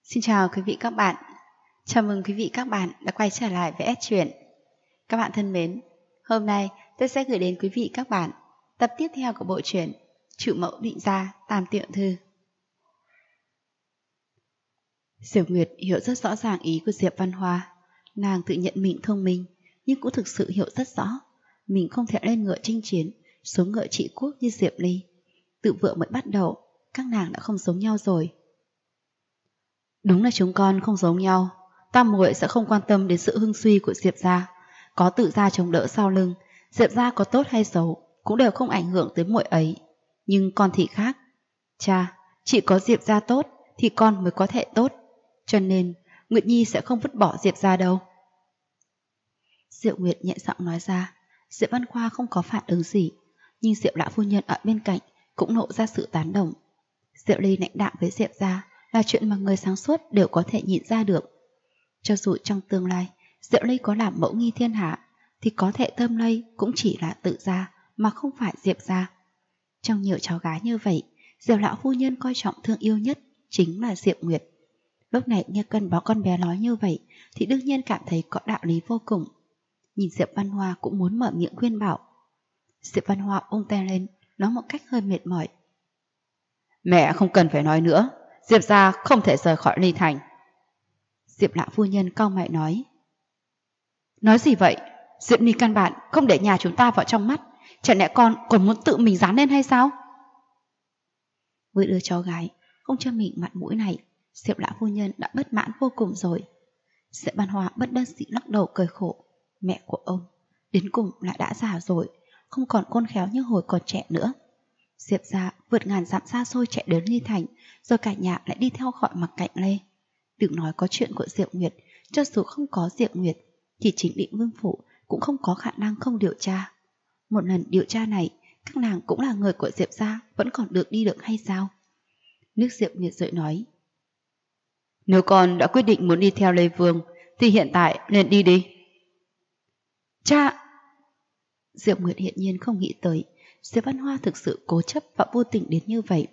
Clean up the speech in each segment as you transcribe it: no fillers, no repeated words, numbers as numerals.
Xin chào quý vị các bạn. Chào mừng quý vị các bạn đã quay trở lại với S Truyện. Các bạn thân mến, hôm nay tôi sẽ gửi đến quý vị các bạn tập tiếp theo của bộ truyện Chủ Mẫu Định Gia Tam Tiệu Thư. Diệp Nguyệt hiểu rất rõ ràng ý của Diệp Văn Hoa. Nàng tự nhận mình thông minh, nhưng cũng thực sự hiểu rất rõ mình không thể lên ngựa chinh chiến, xuống ngựa trị quốc như Diệp Ly. Từ vừa mới bắt đầu, các nàng đã không giống nhau rồi. Đúng là chúng con không giống nhau. Tam muội sẽ không quan tâm đến sự hưng suy của Diệp gia. Có tự gia chống đỡ sau lưng, Diệp gia có tốt hay xấu cũng đều không ảnh hưởng tới muội ấy. Nhưng con thì khác. Cha, chỉ có Diệp gia tốt thì con mới có thể tốt. Cho nên Nguyệt Nhi sẽ không vứt bỏ Diệp gia đâu. Diệu Nguyệt nhẹ giọng nói ra. Diệp Văn Khoa không có phản ứng gì, nhưng Diệp lão phu nhân ở bên cạnh cũng nộ ra sự tán đồng. Diệu Ly lãnh đạm với Diệp gia là chuyện mà người sáng suốt đều có thể nhìn ra được. Cho dù trong tương lai Diệu Ly có làm mẫu nghi thiên hạ, thì có thể Thơm Lây cũng chỉ là tự gia mà không phải Diệp gia. Trong nhiều cháu gái như vậy, Diệp lão phu nhân coi trọng thương yêu nhất chính là Diệp Nguyệt. Lúc này nghe con bé nói như vậy thì đương nhiên cảm thấy có đạo lý vô cùng. Nhìn Diệp Văn Hoa cũng muốn mở miệng khuyên bảo. Diệp Văn Hoa ôm tay lên, nói một cách hơi mệt mỏi. Mẹ không cần phải nói nữa, Diệp gia không thể rời khỏi Ly Thành. Diệp lão phu nhân cau mày nói. Nói gì vậy? Diệp Ly căn bản không để nhà chúng ta vào trong mắt, chẳng lẽ con còn muốn tự mình dán lên hay sao? Với đứa cháu gái không cho mình mặt mũi này, Diệp lão phu nhân đã bất mãn vô cùng rồi. Diệp Văn Hoa bất đắc dĩ lắc đầu cười khổ. Mẹ của ông đến cùng là đã già rồi, không còn khôn khéo như hồi còn trẻ nữa. Diệp gia vượt ngàn dặm xa xôi chạy đến Ly Thành, rồi cả nhà lại đi theo khỏi Mặc Cạnh Lê. Đừng nói có chuyện của Diệp Nguyệt, cho dù không có Diệp Nguyệt thì chính Định Vương phủ cũng không có khả năng không điều tra. Một lần điều tra này, các nàng cũng là người của Diệp gia, vẫn còn được đi được hay sao? Nước Diệp Nguyệt rồi nói. Nếu con đã quyết định muốn đi theo Lê Vương thì hiện tại nên đi đi. Cha! Diệp Nguyệt hiện nhiên không nghĩ tới Diệp Văn Hoa thực sự cố chấp và vô tình đến như vậy.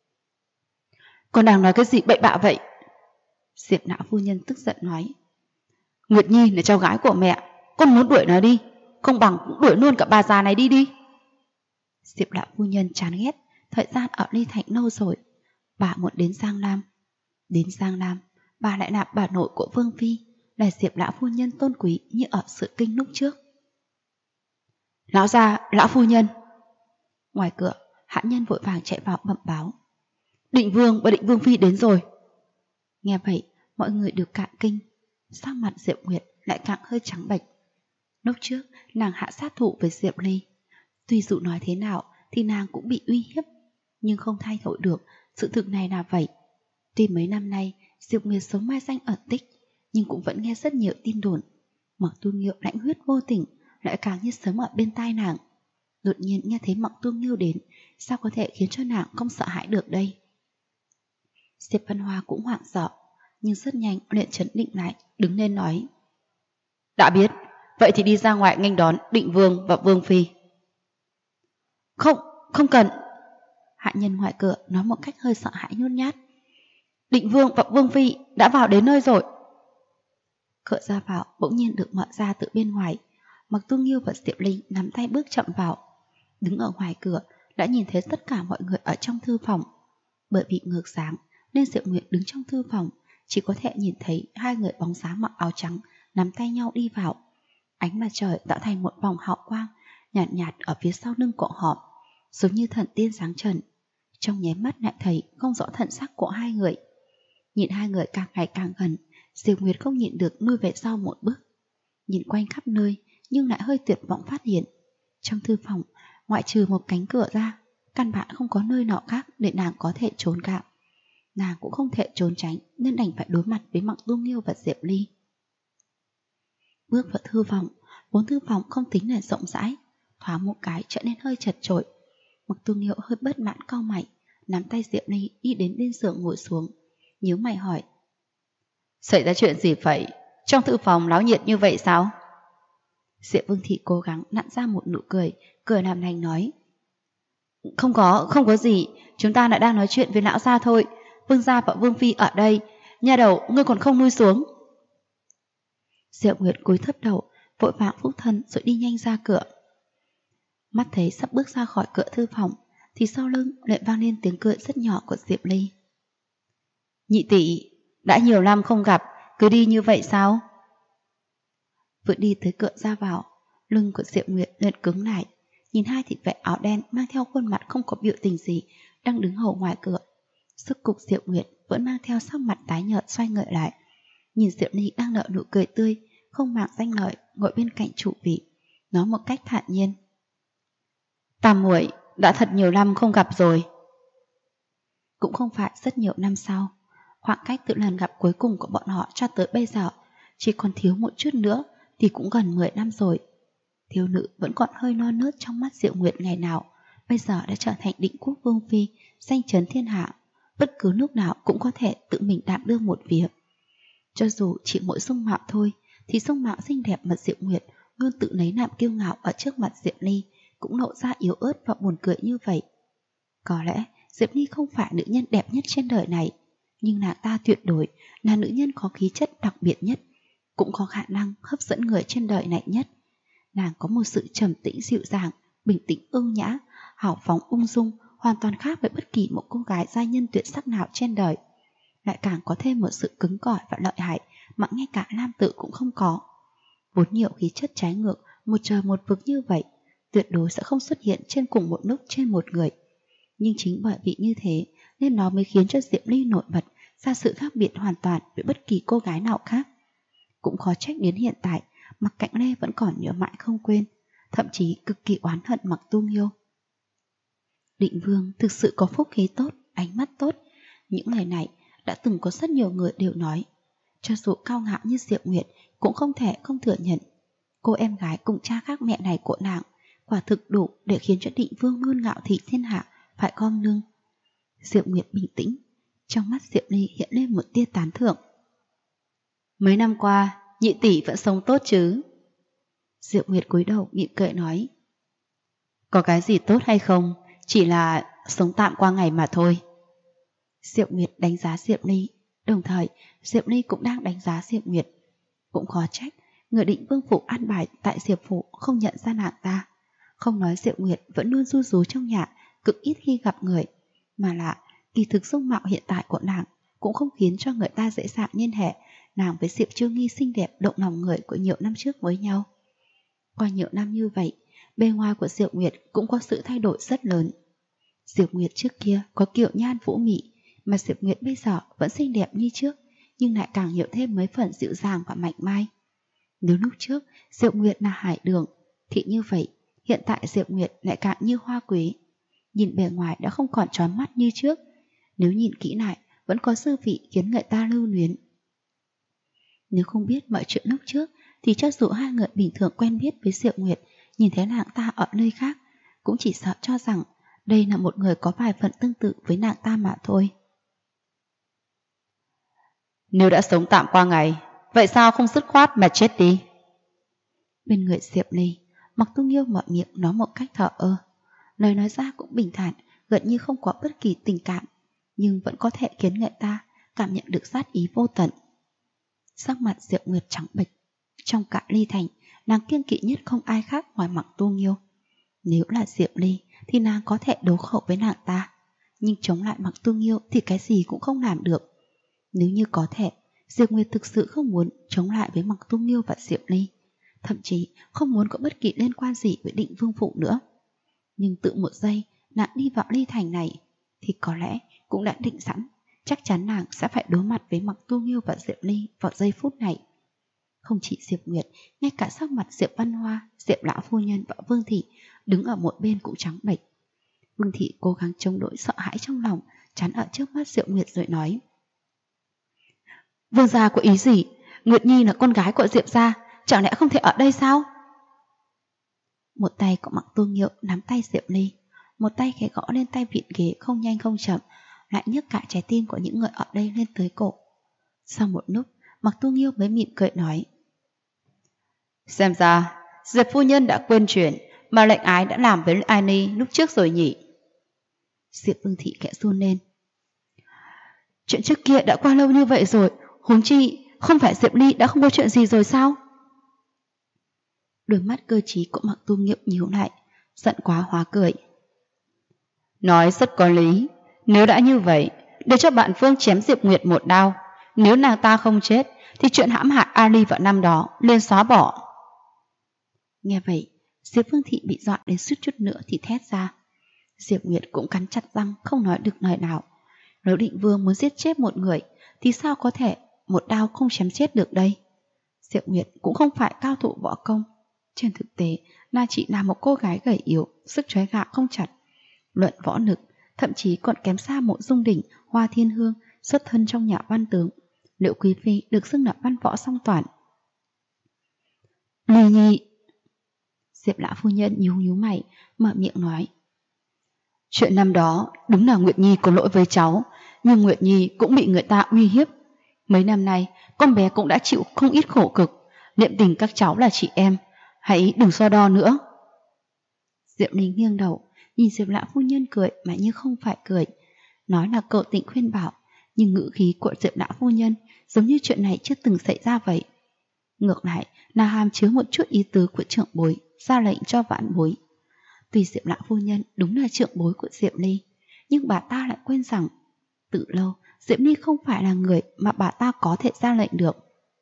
Con đang nói cái gì bậy bạ vậy? Diệp lão phu nhân tức giận nói. Nguyệt Nhi là cháu gái của mẹ, con muốn đuổi nó đi, không bằng cũng đuổi luôn cả bà già này đi đi. Diệp lão phu nhân chán ghét thời gian ở Ly Thành lâu rồi. Bà muốn đến Giang Nam. Đến Giang Nam, bà lại là bà nội của Vương Phi, là Diệp lão phu nhân tôn quý như ở Sự Kinh lúc trước. Lão gia, lão phu nhân. Ngoài cửa, hạ nhân vội vàng chạy vào bẩm báo. Định Vương và Định Vương Phi đến rồi. Nghe vậy, mọi người đều cạn kinh. Sắc mặt Diệp Nguyệt lại càng hơi trắng bệch. Lúc trước, nàng hạ sát thủ với Diệp Ly. Tuy dù nói thế nào thì nàng cũng bị uy hiếp, nhưng không thay đổi được sự thực này là vậy. Tuy mấy năm nay Diệp Nguyệt sống mai danh ẩn tích, nhưng cũng vẫn nghe rất nhiều tin đồn. Mặc Tu Nghiêu lãnh huyết vô tình lại càng như sớm ở bên tai nàng. Đột nhiên nghe thấy Mặc Tu Nghiêu đến, sao có thể khiến cho nàng không sợ hãi được đây? Diệp Văn Hoa cũng hoảng sợ, nhưng rất nhanh liền trấn định lại, đứng lên nói. Đã biết, vậy thì đi ra ngoài nghênh đón Định Vương và Vương Phi. Không, không cần. Hạ nhân ngoài cửa nói một cách hơi sợ hãi nhút nhát. Định Vương và Vương Phi đã vào đến nơi rồi. Cửa ra vào bỗng nhiên được mở ra từ bên ngoài. Mặc Tu Nghiêu và Diệp Linh nắm tay bước chậm vào. Đứng ở ngoài cửa đã nhìn thấy tất cả mọi người ở trong thư phòng. Bởi vì ngược sáng nên Diệp Nguyệt đứng trong thư phòng, chỉ có thể nhìn thấy hai người bóng dáng mặc áo trắng nắm tay nhau đi vào. Ánh mặt trời tạo thành một vòng hào quang nhạt nhạt ở phía sau lưng của họ, giống như thần tiên sáng trần. Trong nháy mắt lại thấy không rõ thần sắc của hai người. Nhìn hai người càng ngày càng gần, Diệp Nguyệt không nhịn được lui về sau một bước. Nhìn quanh khắp nơi nhưng lại hơi tuyệt vọng phát hiện trong thư phòng, ngoại trừ một cánh cửa ra, căn bản không có nơi nào khác để nàng có thể trốn cả. Nàng cũng không thể trốn tránh nên đành phải đối mặt với Mặc Tu Nghiêu và Diệp Ly. Bước vào thư phòng, vốn thư phòng không tính là rộng rãi, thoáng một cái trở nên hơi chật chội. Mặc Tu Nghiêu hơi bất mãn cau mày, nắm tay Diệp Ly đi đến bên giường ngồi xuống, nhíu mày hỏi. Xảy ra chuyện gì vậy? Trong thư phòng náo nhiệt như vậy sao? Diệp Vương Thị cố gắng nặn ra một nụ cười, cười làm lành nói. Không có gì, chúng ta đã đang nói chuyện với lão gia thôi. Vương gia và Vương Phi ở đây, Nhà đầu, ngươi còn không lui xuống. Diệu Nguyệt cúi thấp đầu, vội vàng phúc thân rồi đi nhanh ra cửa. Mắt thấy sắp bước ra khỏi cửa thư phòng, thì sau lưng lại vang lên tiếng cười rất nhỏ của Diệp Ly. Nhị tỷ, đã nhiều năm không gặp, cứ đi như vậy sao? Vừa đi tới cửa ra vào, lưng của Diệp Nguyệt liền cứng lại, nhìn hai thị vệ áo đen mang theo khuôn mặt không có biểu tình gì đang đứng hầu ngoài cửa. Sức cục Diệp Nguyệt vẫn mang theo sắc mặt tái nhợt xoay người lại, nhìn Diệp Ly đang nở nụ cười tươi, không màng danh lợi ngồi bên cạnh chủ vị, nói một cách thản nhiên. Tam muội đã thật nhiều năm không gặp rồi. Cũng không phải rất nhiều năm sau, khoảng cách từ lần gặp cuối cùng của bọn họ cho tới bây giờ chỉ còn thiếu một chút nữa thì cũng gần 10 năm rồi. Thiếu nữ vẫn còn hơi non nớt trong mắt Diệu Nguyệt ngày nào, bây giờ đã trở thành định quốc vương phi, danh chấn thiên hạ, bất cứ lúc nào cũng có thể tự mình đảm đương một việc. Cho dù chỉ mỗi dung mạo thôi, thì dung mạo xinh đẹp mà Diệu Nguyệt luôn tự lấy làm kiêu ngạo ở trước mặt Diệp Ly cũng lộ ra yếu ớt và buồn cười như vậy. Có lẽ Diệp Ly không phải nữ nhân đẹp nhất trên đời này, nhưng nàng ta tuyệt đối là nữ nhân có khí chất đặc biệt nhất, cũng có khả năng hấp dẫn người trên đời này nhất. Nàng có một sự trầm tĩnh dịu dàng, bình tĩnh ưu nhã, hào phóng ung dung, hoàn toàn khác với bất kỳ một cô gái giai nhân tuyệt sắc nào trên đời. Lại càng có thêm một sự cứng cỏi và lợi hại mà ngay cả nam tử cũng không có. Vốn nhiều khí chất trái ngược, một trời một vực như vậy, tuyệt đối sẽ không xuất hiện trên cùng một lúc trên một người. Nhưng chính bởi vì như thế nên nó mới khiến cho Diệp Ly nổi bật ra sự khác biệt hoàn toàn với bất kỳ cô gái nào khác. Cũng khó trách đến hiện tại Mặc Cạnh Lê vẫn còn nhớ mãi không quên, thậm chí cực kỳ oán hận Mặc Tu Nghiêu. Định Vương thực sự có phúc khí tốt, ánh mắt tốt. Những lời này đã từng có rất nhiều người đều nói. Cho dù cao ngạo như Diệp Nguyệt cũng không thể không thừa nhận. Cô em gái cùng cha khác mẹ này của nàng quả thực đủ để khiến cho Định Vương luôn ngạo thị thiên hạ phải khom lưng. Diệp Nguyệt bình tĩnh, trong mắt Diệp Ly hiện lên một tia tán thưởng. Mấy năm qua, nhị tỷ vẫn sống tốt chứ? Diệp Nguyệt cúi đầu mỉm cười nói. Có cái gì tốt hay không, chỉ là sống tạm qua ngày mà thôi. Diệp Nguyệt đánh giá Diệp Ly, đồng thời Diệp Ly cũng đang đánh giá Diệp Nguyệt. Cũng khó trách người Định Vương phủ an bài tại Diệp phủ không nhận ra nàng ta. Không nói Diệp Nguyệt vẫn luôn ru rú trong nhà, cực ít khi gặp người, mà là kỳ thực dung mạo hiện tại của nàng cũng không khiến cho người ta dễ dàng liên hệ nàng với Diệp Chiêu Nghi xinh đẹp động lòng người của nhiều năm trước với nhau. Qua nhiều năm như vậy, bề ngoài của Diệp Nguyệt cũng có sự thay đổi rất lớn. Diệp Nguyệt trước kia có kiều nhan vũ mị, mà Diệp Nguyệt bây giờ vẫn xinh đẹp như trước, nhưng lại càng nhiều thêm mấy phần dịu dàng và mạnh mai. Nếu lúc trước Diệp Nguyệt là hải đường, thì như vậy hiện tại Diệp Nguyệt lại càng như hoa quế. Nhìn bề ngoài đã không còn chói mắt như trước, nếu nhìn kỹ lại vẫn có dư vị khiến người ta lưu luyến. Nếu không biết mọi chuyện lúc trước thì cho dù hai người bình thường quen biết với Diệu Nguyệt, nhìn thấy nàng ta ở nơi khác cũng chỉ sợ cho rằng đây là một người có vài phần tương tự với nàng ta mà thôi. Nếu đã sống tạm qua ngày, vậy sao không dứt khoát mà chết đi? Bên người Diệp Ly, Mặc Tu Nghiêu mở miệng nói một cách thờ ơ. Lời nói ra cũng bình thản, gần như không có bất kỳ tình cảm, nhưng vẫn có thể khiến người ta cảm nhận được sát ý vô tận. Sắc mặt Diệp Nguyệt trắng bệch. Trong cả Ly Thành, nàng kiêng kỵ nhất không ai khác ngoài Mặc Tu Nghiêu. Nếu là Diệp Ly thì nàng có thể đấu khẩu với nàng ta, nhưng chống lại Mặc Tu Nghiêu thì cái gì cũng không làm được. Nếu như có thể, Diệp Nguyệt thực sự không muốn chống lại với Mặc Tu Nghiêu và Diệp Ly, thậm chí không muốn có bất kỳ liên quan gì với Định Vương phủ nữa. Nhưng tự một giây nàng đi vào Ly Thành này thì có lẽ cũng đã định sẵn chắc chắn nàng sẽ phải đối mặt với Mặc Tu Nghiêu và Diệp Ly vào giây phút này. Không chỉ Diệp Nguyệt, ngay cả sắc mặt Diệp Văn Hoa, Diệp lão phu nhân và Vương thị đứng ở một bên cũng trắng bệch. Vương thị cố gắng chống đối sợ hãi trong lòng, chắn ở trước mắt Diệp Nguyệt rồi nói: Vương gia có ý gì? Nguyệt Nhi là con gái của Diệp gia, chẳng lẽ không thể ở đây sao? Một tay của Mặc Tu Nghiêu nắm tay Diệp Ly, một tay khẽ gõ lên tay vịn ghế không nhanh không chậm, lại nhấc cả trái tim của những người ở đây lên tới cổ. Sau một lúc, Mặc Tu Nghiêu mới mỉm cười nói: Xem ra Diệp phu nhân đã quên chuyện mà lệnh ái đã làm với Annie lúc trước rồi nhỉ? Diệp Vương thị khẽ run lên. Chuyện trước kia đã qua lâu như vậy rồi, huống chi không phải Diệp Ly đã không có chuyện gì rồi sao? Đôi mắt cơ trí của Mặc Tu Nghiêu nhíu lại, giận quá hóa cười. Nói rất có lý, nếu đã như vậy, để cho bạn Phương chém Diệp Nguyệt một đao. Nếu nàng ta không chết, thì chuyện hãm hại Ali vào năm đó lên xóa bỏ. Nghe vậy, Diệp Phương Thị bị dọa đến suýt chút nữa thì thét ra. Diệp Nguyệt cũng cắn chặt răng không nói được lời nào. Nếu Định Vương muốn giết chết một người thì sao có thể một đao không chém chết được đây? Diệp Nguyệt cũng không phải cao thủ võ công. Trên thực tế, nàng chỉ là một cô gái gầy yếu, sức trói gạo không chặt. Luận võ lực, thậm chí còn kém xa Mộ Dung Đỉnh, Hoa Thiên Hương, xuất thân trong nhà văn tướng. Liệu Quý Phi được xưng là văn võ song toàn. Ly Nhi. Diệp lão phu nhân nhíu mày, mở miệng nói. Chuyện năm đó đúng là Nguyệt Nhi có lỗi với cháu, nhưng Nguyệt Nhi cũng bị người ta uy hiếp. Mấy năm nay, con bé cũng đã chịu không ít khổ cực, niệm tình các cháu là chị em, hãy đừng so đo nữa. Diệp Linh nghiêng đầu, nhìn Diệp lão phu nhân cười mà như không phải cười, nói là cậu tịnh khuyên bảo, nhưng ngữ khí của Diệp lão phu nhân giống như chuyện này chưa từng xảy ra vậy. Ngược lại, là hàm chứa một chút ý tứ của trưởng bối, ra lệnh cho vãn bối. Tuy Diệp lão phu nhân đúng là trưởng bối của Diệp Ly, nhưng bà ta lại quên rằng từ lâu Diệp Ly không phải là người mà bà ta có thể ra lệnh được.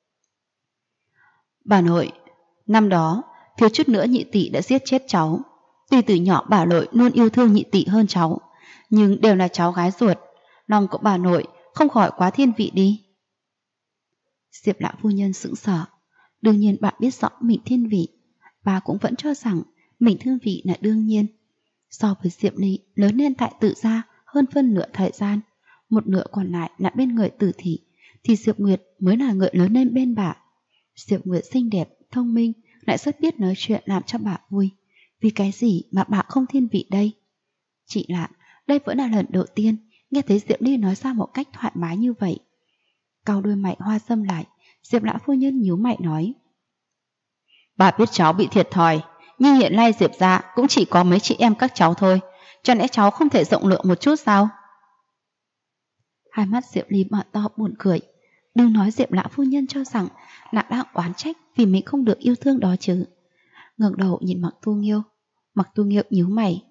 Bà nội, năm đó thiếu chút nữa nhị tỷ đã giết chết cháu. Tuy từ nhỏ bà nội luôn yêu thương nhị tỷ hơn cháu, nhưng đều là cháu gái ruột, lòng của bà nội không khỏi quá thiên vị đi. Diệp lão phu nhân sững sờ. Đương nhiên bà biết rõ mình thiên vị, bà cũng vẫn cho rằng mình thiên vị là đương nhiên. So với Diệp Ly lớn lên tại Tự Gia hơn phân nửa thời gian, một nửa còn lại là bên người Tử Thị, thì Diệp Nguyệt mới là người lớn lên bên bà. Diệp Nguyệt xinh đẹp, thông minh, lại rất biết nói chuyện làm cho bà vui. Vì cái gì mà bà không thiên vị đây? Chị Lạn, đây vẫn là lần đầu tiên nghe thấy Diệp Ly nói ra một cách thoải mái như vậy. Cau đôi mày hoa sâm lại, Diệp lão phu nhân nhíu mày nói. Bà biết cháu bị thiệt thòi, nhưng hiện nay Diệp gia cũng chỉ có mấy chị em các cháu thôi, cho lẽ cháu không thể rộng lượng một chút sao? Hai mắt Diệp Ly mở to buồn cười. Đừng nói Diệp lão phu nhân cho rằng nàng đang oán trách vì mình không được yêu thương đó chứ. Ngẩng đầu nhìn Mặc Tu Nghiêu. Mặc Tu Nghiêu nhíu mày.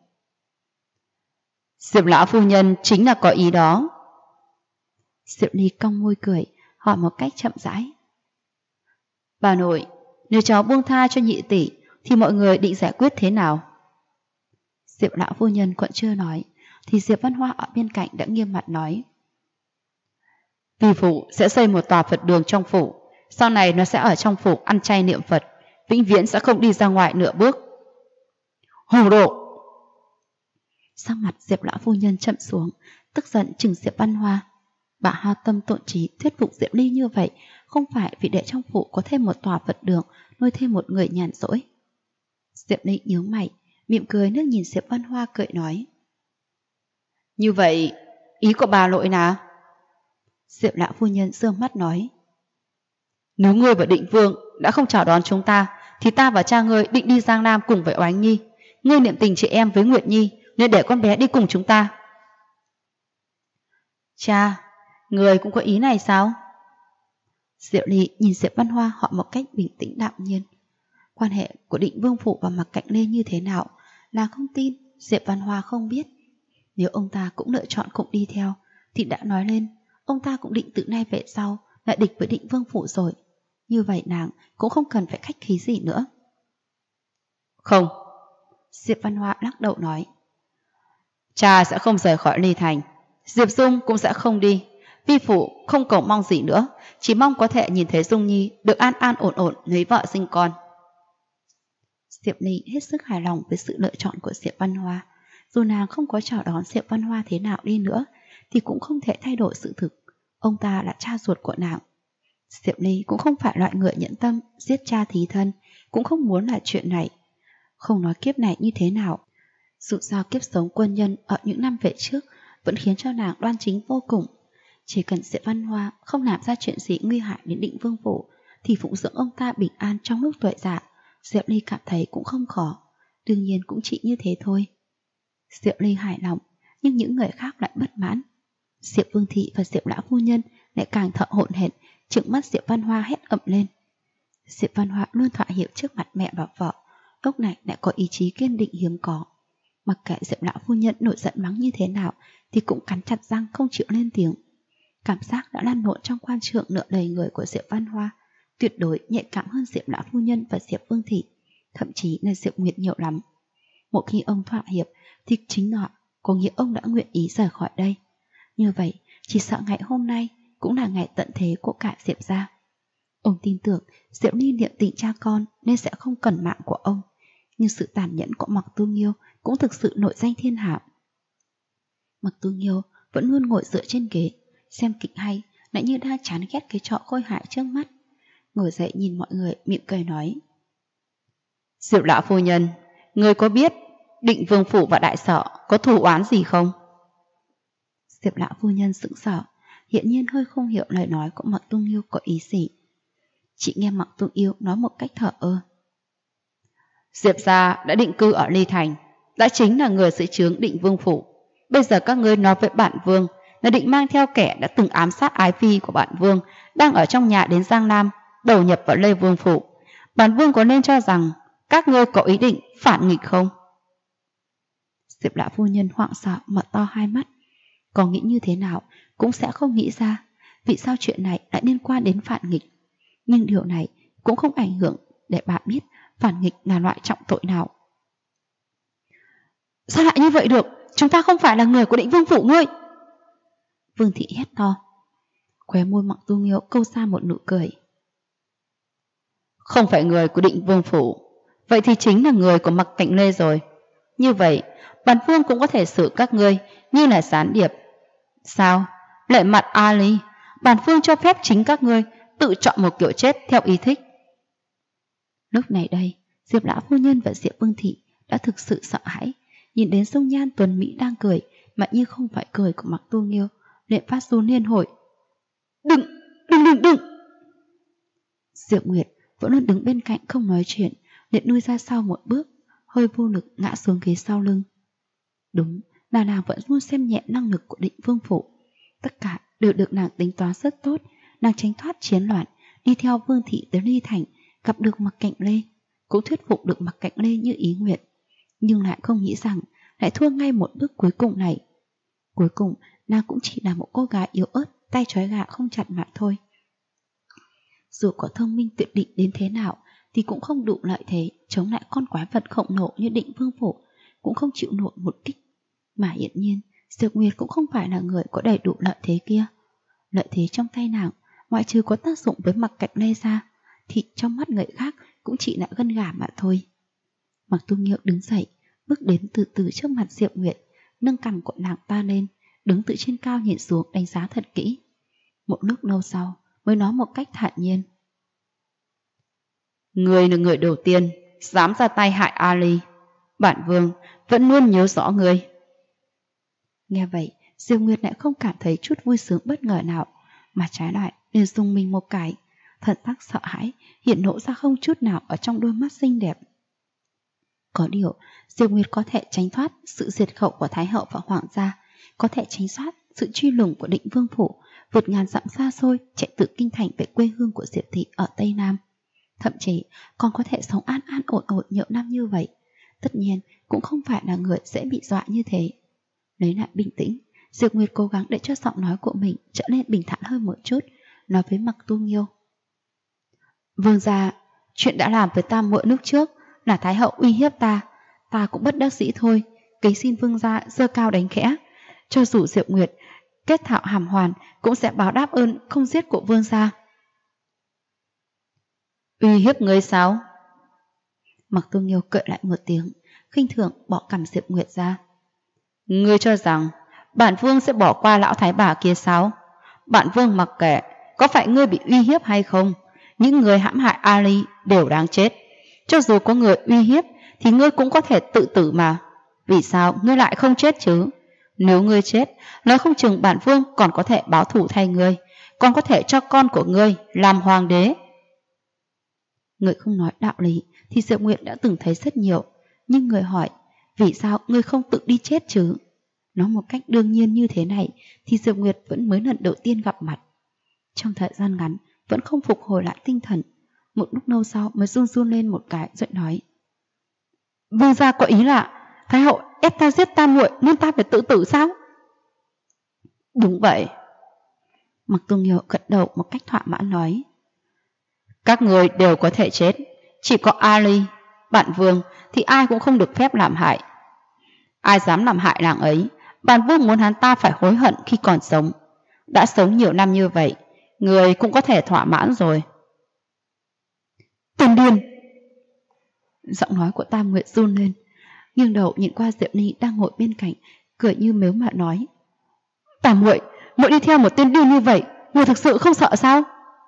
Diệp lão phu nhân chính là có ý đó. Diệp Ly cong môi cười, hỏi một cách chậm rãi. Bà nội, nếu cháu buông tha cho nhị tỷ thì mọi người định giải quyết thế nào? Diệp lão phu nhân còn chưa nói thì Diệp Văn Hoa ở bên cạnh đã nghiêm mặt nói. Vi phụ sẽ xây một tòa Phật đường trong phủ, sau này nó sẽ ở trong phủ ăn chay niệm Phật, vĩnh viễn sẽ không đi ra ngoài nửa bước. Hồ độ! Sắc mặt Diệp lão phu nhân chậm xuống, tức giận chừng Diệp Văn Hoa. Bà hao tâm tổn trí thuyết phục Diệp Ly như vậy không phải vì để trong phủ có thêm một tòa Phật đường, nuôi thêm một người nhàn rỗi. Diệp Ly nhíu mày, mỉm cười nước nhìn Diệp Văn Hoa cười nói. Như vậy, ý của bà nội nào? Diệp lão phu nhân dương mắt nói. Nếu ngươi và Định Vương đã không chào đón chúng ta, thì ta và cha ngươi định đi Giang Nam cùng với Oánh Nhi. Ngươi niệm tình chị em với Nguyệt Nhi, nên để con bé đi cùng chúng ta. Cha, người cũng có ý này sao? Diệu Ly nhìn Diệp Văn Hoa hỏi một cách bình tĩnh đạm nhiên. Quan hệ của Định Vương Phủ và Mặc Cạnh Lê như thế nào là không tin, Diệp Văn Hoa không biết. Nếu ông ta cũng lựa chọn cùng đi theo thì đã nói lên ông ta cũng định từ nay về sau lại địch với Định Vương Phủ rồi. Như vậy nàng cũng không cần phải khách khí gì nữa. Không, Diệp Văn Hoa lắc đầu nói. Cha sẽ không rời khỏi Ly Thành, Diệp Dung cũng sẽ không đi. Vi phụ không cầu mong gì nữa, chỉ mong có thể nhìn thấy Dung Nhi được an an ổn ổn lấy vợ sinh con. Diệp Ly hết sức hài lòng với sự lựa chọn của Diệp Văn Hoa. Dù nàng không có chào đón Diệp Văn Hoa thế nào đi nữa thì cũng không thể thay đổi sự thực. Ông ta là cha ruột của nàng. Diệp Ly cũng không phải loại người nhẫn tâm giết cha thí thân, cũng không muốn là chuyện này. Không nói kiếp này như thế nào, dù sao kiếp sống quân nhân ở những năm về trước vẫn khiến cho nàng đoan chính vô cùng. Chỉ cần Diệp Văn Hoa không làm ra chuyện gì nguy hại đến Định Vương Phủ thì phụng dưỡng ông ta bình an trong lúc tuổi già, Diệp Ly cảm thấy cũng không khó. Đương nhiên cũng chỉ như thế thôi. Diệp Ly hài lòng, nhưng những người khác lại bất mãn. Diệp Vương Thị và Diệp lão phu nhân lại càng thở hổn hển, trừng mắt Diệp Văn Hoa hét ầm lên. Diệp Văn Hoa luôn thỏa hiệp trước mặt mẹ và vợ, lúc này lại có ý chí kiên định hiếm có. Mặc kệ Diệp lão phu nhân nổi giận mắng như thế nào thì cũng cắn chặt răng không chịu lên tiếng. Cảm giác đã lan lộn trong quan trường nợ đầy người của Diệp Văn Hoa tuyệt đối nhạy cảm hơn Diệp lão phu nhân và Diệp Vương Thị, thậm chí là Diệp Nguyệt nhiều lắm. Một khi ông thỏa hiệp thì chính nọ có nghĩa ông đã nguyện ý rời khỏi đây. Như vậy, chỉ sợ ngày hôm nay cũng là ngày tận thế của cả Diệp gia. Ông tin tưởng Diệp Ly niệm tình cha con nên sẽ không cần mạng của ông, nhưng sự tàn nhẫn của Mặc Tu Nghiêu cũng thực sự nổi danh thiên hạ. Mặc Tu Nghiêu vẫn luôn ngồi dựa trên ghế, xem kịch hay, lại như đang chán ghét cái trọ khôi hại trước mắt. Ngồi dậy nhìn mọi người mỉm cười nói: Diệp lão phu nhân, người có biết Định Vương phủ và đại sở có thù oán gì không? Diệp lão phu nhân sững sờ, hiện nhiên hơi không hiểu lời nói của Mặc Tu Nghiêu có ý gì. Chị nghe Mặc Tu Nghiêu nói một cách thở ơ: Diệp gia đã định cư ở Ly Thành, đã chính là người dưới trướng Định Vương phủ. Bây giờ các ngươi nói với bản vương là định mang theo kẻ đã từng ám sát ái phi của bản vương đang ở trong nhà đến Giang Nam, đầu nhập vào Lê Vương phủ. Bản vương có nên cho rằng các ngươi có ý định phản nghịch không? Diệp lão phu nhân hoảng sợ mở to hai mắt, có nghĩ như thế nào cũng sẽ không nghĩ ra vì sao chuyện này lại liên quan đến phản nghịch. Nhưng điều này cũng không ảnh hưởng để bà biết phản nghịch là loại trọng tội nào. Sao lại như vậy được? Chúng ta không phải là người của Định Vương phủ ngươi! Vương Thị hét to. Khóe môi Mặc Tu Nghiêu câu ra một nụ cười. Không phải người của Định Vương phủ, vậy thì chính là người của Mặc Cạnh Lê rồi. Như vậy, bản vương cũng có thể xử các ngươi như là gián điệp. Sao? Lệ mặt Ali, bản vương cho phép chính các ngươi tự chọn một kiểu chết theo ý thích. Lúc này đây, Diệp lão phu nhân và Diệp Vương Thị đã thực sự sợ hãi, nhìn đến dung nhan tuấn mỹ đang cười mà như không phải cười của Mặc Tu Nghiêu, liền phát run liên hồi. Đừng! Diệp Nguyệt vẫn luôn đứng bên cạnh không nói chuyện, liền lui ra sau một bước, hơi vô lực ngã xuống ghế sau lưng. Đúng là nàng vẫn luôn xem nhẹ năng lực của Định Vương phủ. Tất cả đều được nàng tính toán rất tốt. Nàng tránh thoát chiến loạn, đi theo Vương Thị tới Ly Thành, gặp được Mặc Cạnh Lê, cũng thuyết phục được Mặc Cạnh Lê như ý nguyện. Nhưng lại không nghĩ rằng lại thua ngay một bước cuối cùng này. Cuối cùng nàng cũng chỉ là một cô gái yếu ớt, tay trói gà không chặt mà thôi. Dù có thông minh tuyệt đỉnh đến thế nào thì cũng không đủ lợi thế chống lại con quái vật khổng lồ như Định Vương phủ, cũng không chịu nổi một kích. Mà hiển nhiên Diệp Nguyệt cũng không phải là người có đầy đủ lợi thế kia. Lợi thế trong tay nàng, ngoại trừ có tác dụng với Mặc Cạnh Lê ra, thì trong mắt người khác cũng chỉ là gân gà mà thôi. Mặc Tu Nghiêu đứng dậy, bước đến từ từ trước mặt Diệp Nguyệt, nâng cằm của nàng ta lên, đứng từ trên cao nhìn xuống đánh giá thật kỹ. Một lúc lâu sau mới nói một cách thản nhiên: Ngươi là người đầu tiên dám ra tay hại Ali. Bản vương vẫn luôn nhớ rõ ngươi. Nghe vậy, Diệp Nguyệt lại không cảm thấy chút vui sướng bất ngờ nào, mà trái lại liền rùng mình một cái, thần sắc sợ hãi hiện lộ ra không chút nào ở trong đôi mắt xinh đẹp. Có điều, Diệp Nguyệt có thể tránh thoát sự diệt khẩu của Thái hậu và Hoàng gia, có thể tránh thoát sự truy lùng của Định Vương phủ, vượt ngàn dặm xa xôi chạy từ kinh thành về quê hương của Diệp thị ở Tây Nam. Thậm chí còn có thể sống an an ổn ổn nhiều năm như vậy. Tất nhiên cũng không phải là người dễ bị dọa như thế. Lấy lại bình tĩnh, Diệp Nguyệt cố gắng để cho giọng nói của mình trở nên bình thản hơn một chút, nói với Mặc Tu Nghiêu: Vương gia, chuyện đã làm với tam muội lúc trước là Thái hậu uy hiếp ta cũng bất đắc dĩ thôi, kính xin vương gia giơ cao đánh khẽ. Cho dù Diệp Nguyệt kết thạo hàm hoàn cũng sẽ báo đáp ơn không giết của vương gia. Uy hiếp ngươi sao? Mặc Tu Nghiêu cười lại một tiếng, khinh thường bỏ cằm Diệp Nguyệt ra. Ngươi cho rằng bản vương sẽ bỏ qua lão thái bà kia sao? Bản vương mặc kệ có phải ngươi bị uy hiếp hay không, những người hãm hại Ali đều đáng chết. Cho dù có người uy hiếp thì ngươi cũng có thể tự tử mà. Vì sao ngươi lại không chết chứ? Nếu ngươi chết, nói không chừng bản vương còn có thể báo thù thay ngươi, còn có thể cho con của ngươi làm hoàng đế. Người không nói đạo lý thì Diệp Nguyệt đã từng thấy rất nhiều, nhưng người hỏi, vì sao ngươi không tự đi chết chứ? Nói một cách đương nhiên như thế này thì Diệp Nguyệt vẫn mới lần đầu tiên gặp mặt. Trong thời gian ngắn vẫn không phục hồi lại tinh thần. Một lúc lâu sau mới run run lên một cái rồi nói: Vương gia có ý là Thái hậu ép ta giết tam muội nên ta phải tự tử sao? Đúng vậy. Mặc Tương Nghiêu gật đầu một cách thỏa mãn nói: Các người đều có thể chết, chỉ có Ali, bản vương thì ai cũng không được phép làm hại. Ai dám làm hại nàng ấy, bản vương muốn hắn ta phải hối hận khi còn sống. Đã sống nhiều năm như vậy, người cũng có thể thỏa mãn rồi. Tên điên! Giọng nói của Tam Nguyệt run lên, nghiêng đầu nhìn qua Diệp Ly đang ngồi bên cạnh, cười như mếu mạ nói: Tam muội, muội đi theo một tên điên như vậy, muội thực sự không sợ sao?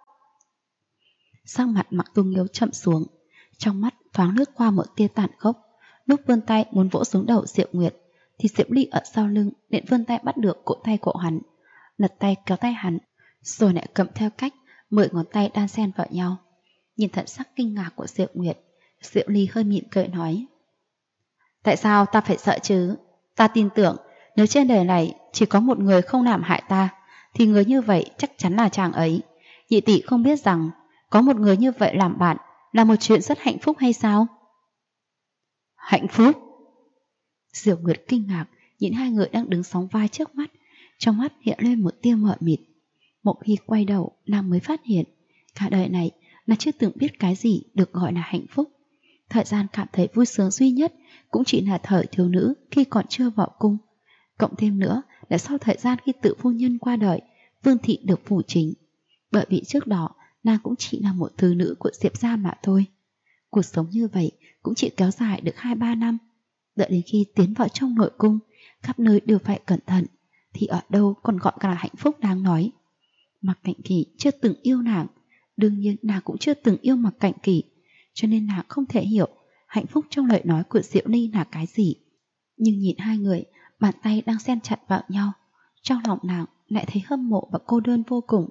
Sắc mặt Mặc Tương Nghiêu chậm xuống, trong mắt thoáng lướt qua một tia tàn khốc. Lúc vươn tay muốn vỗ xuống đầu Diệp Nguyệt thì Diệp Ly ở sau lưng liền vươn tay bắt được cổ tay của hắn, lật tay kéo tay hắn, rồi lại cầm theo cách 10 ngón tay đan xen vào nhau. Nhìn thần sắc kinh ngạc của Diệp Nguyệt, Diệp Ly hơi mỉm cười nói: Tại sao ta phải sợ chứ? Ta tin tưởng nếu trên đời này chỉ có một người không làm hại ta thì người như vậy chắc chắn là chàng ấy. Nhị tỷ không biết rằng có một người như vậy làm bạn là một chuyện rất hạnh phúc hay sao? Hạnh phúc? Diệp Nguyệt kinh ngạc nhìn hai người đang đứng sóng vai trước mắt, trong mắt hiện lên một tia mờ mịt. Một khi quay đầu, nàng mới phát hiện cả đời này nàng chưa từng biết cái gì được gọi là hạnh phúc. Thời gian cảm thấy vui sướng duy nhất cũng chỉ là thời thiếu nữ khi còn chưa vào cung. Cộng thêm nữa là sau thời gian khi tự phu nhân qua đời, Vương thị được phủ chính. Bởi vì trước đó nàng cũng chỉ là một thứ nữ của Diệp gia mà thôi. Cuộc sống như vậy cũng chỉ kéo dài được 2-3 năm. Đợi đến khi tiến vào trong nội cung, khắp nơi đều phải cẩn thận, thì ở đâu còn gọi là hạnh phúc đáng nói. Mặc Cạnh Kỳ chưa từng yêu nàng, đương nhiên nàng cũng chưa từng yêu Mặc Cạnh Kỳ, cho nên nàng không thể hiểu hạnh phúc trong lời nói của Diệu Ly là cái gì. Nhưng nhìn hai người, bàn tay đang xen chặt vào nhau, trong lòng nàng lại thấy hâm mộ và cô đơn vô cùng.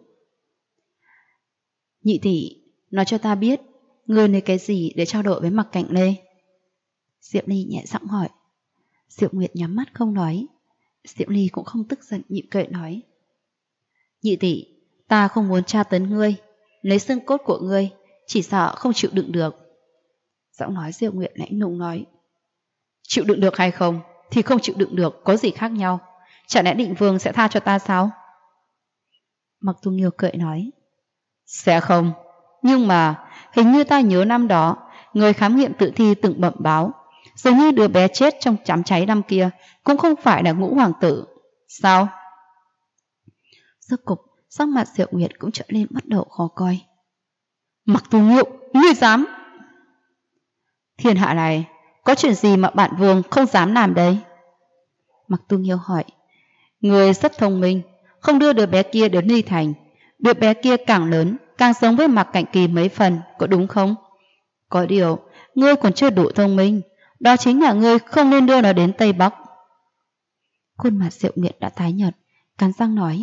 Nhị tỷ, nói cho ta biết, ngươi lấy cái gì để trao đổi với Mặc Cảnh Lê? Diệp Ly nhẹ giọng hỏi. Diệp Nguyệt nhắm mắt không nói. Diệp Ly cũng không tức giận, nhịn cười nói: Nhị tỷ, ta không muốn tra tấn ngươi, lấy xương cốt của ngươi, chỉ sợ không chịu đựng được. Giọng nói Diệp Nguyệt lạnh lùng nói: Chịu đựng được hay không thì không chịu đựng được có gì khác nhau, chả lẽ Định Vương sẽ tha cho ta sao? Mặc Dung Nghiêu cười nói: Sẽ không, nhưng mà hình như ta nhớ năm đó người khám nghiệm tử thi từng bẩm báo, dường như đứa bé chết trong đám cháy năm kia cũng không phải là Ngũ hoàng tử. Sao? Rốt cục sắc mặt Diệp Nguyệt cũng trở nên bắt đầu khó coi. Mặc Dung Nghiêu, ngươi dám? Thiên hạ này có chuyện gì mà bản vương không dám làm đây? Mặc Dung Nghiêu hỏi. Ngươi rất thông minh, không đưa đứa bé kia đến Ly Thành. Đứa bé kia càng lớn càng giống với Mặc Cảnh Kỳ mấy phần, có đúng không? Có điều ngươi còn chưa đủ thông minh, đó chính là ngươi không nên đưa nó đến Tây Bắc. Khuôn mặt Diệu Nguyệt đã tái nhợt, cắn răng nói: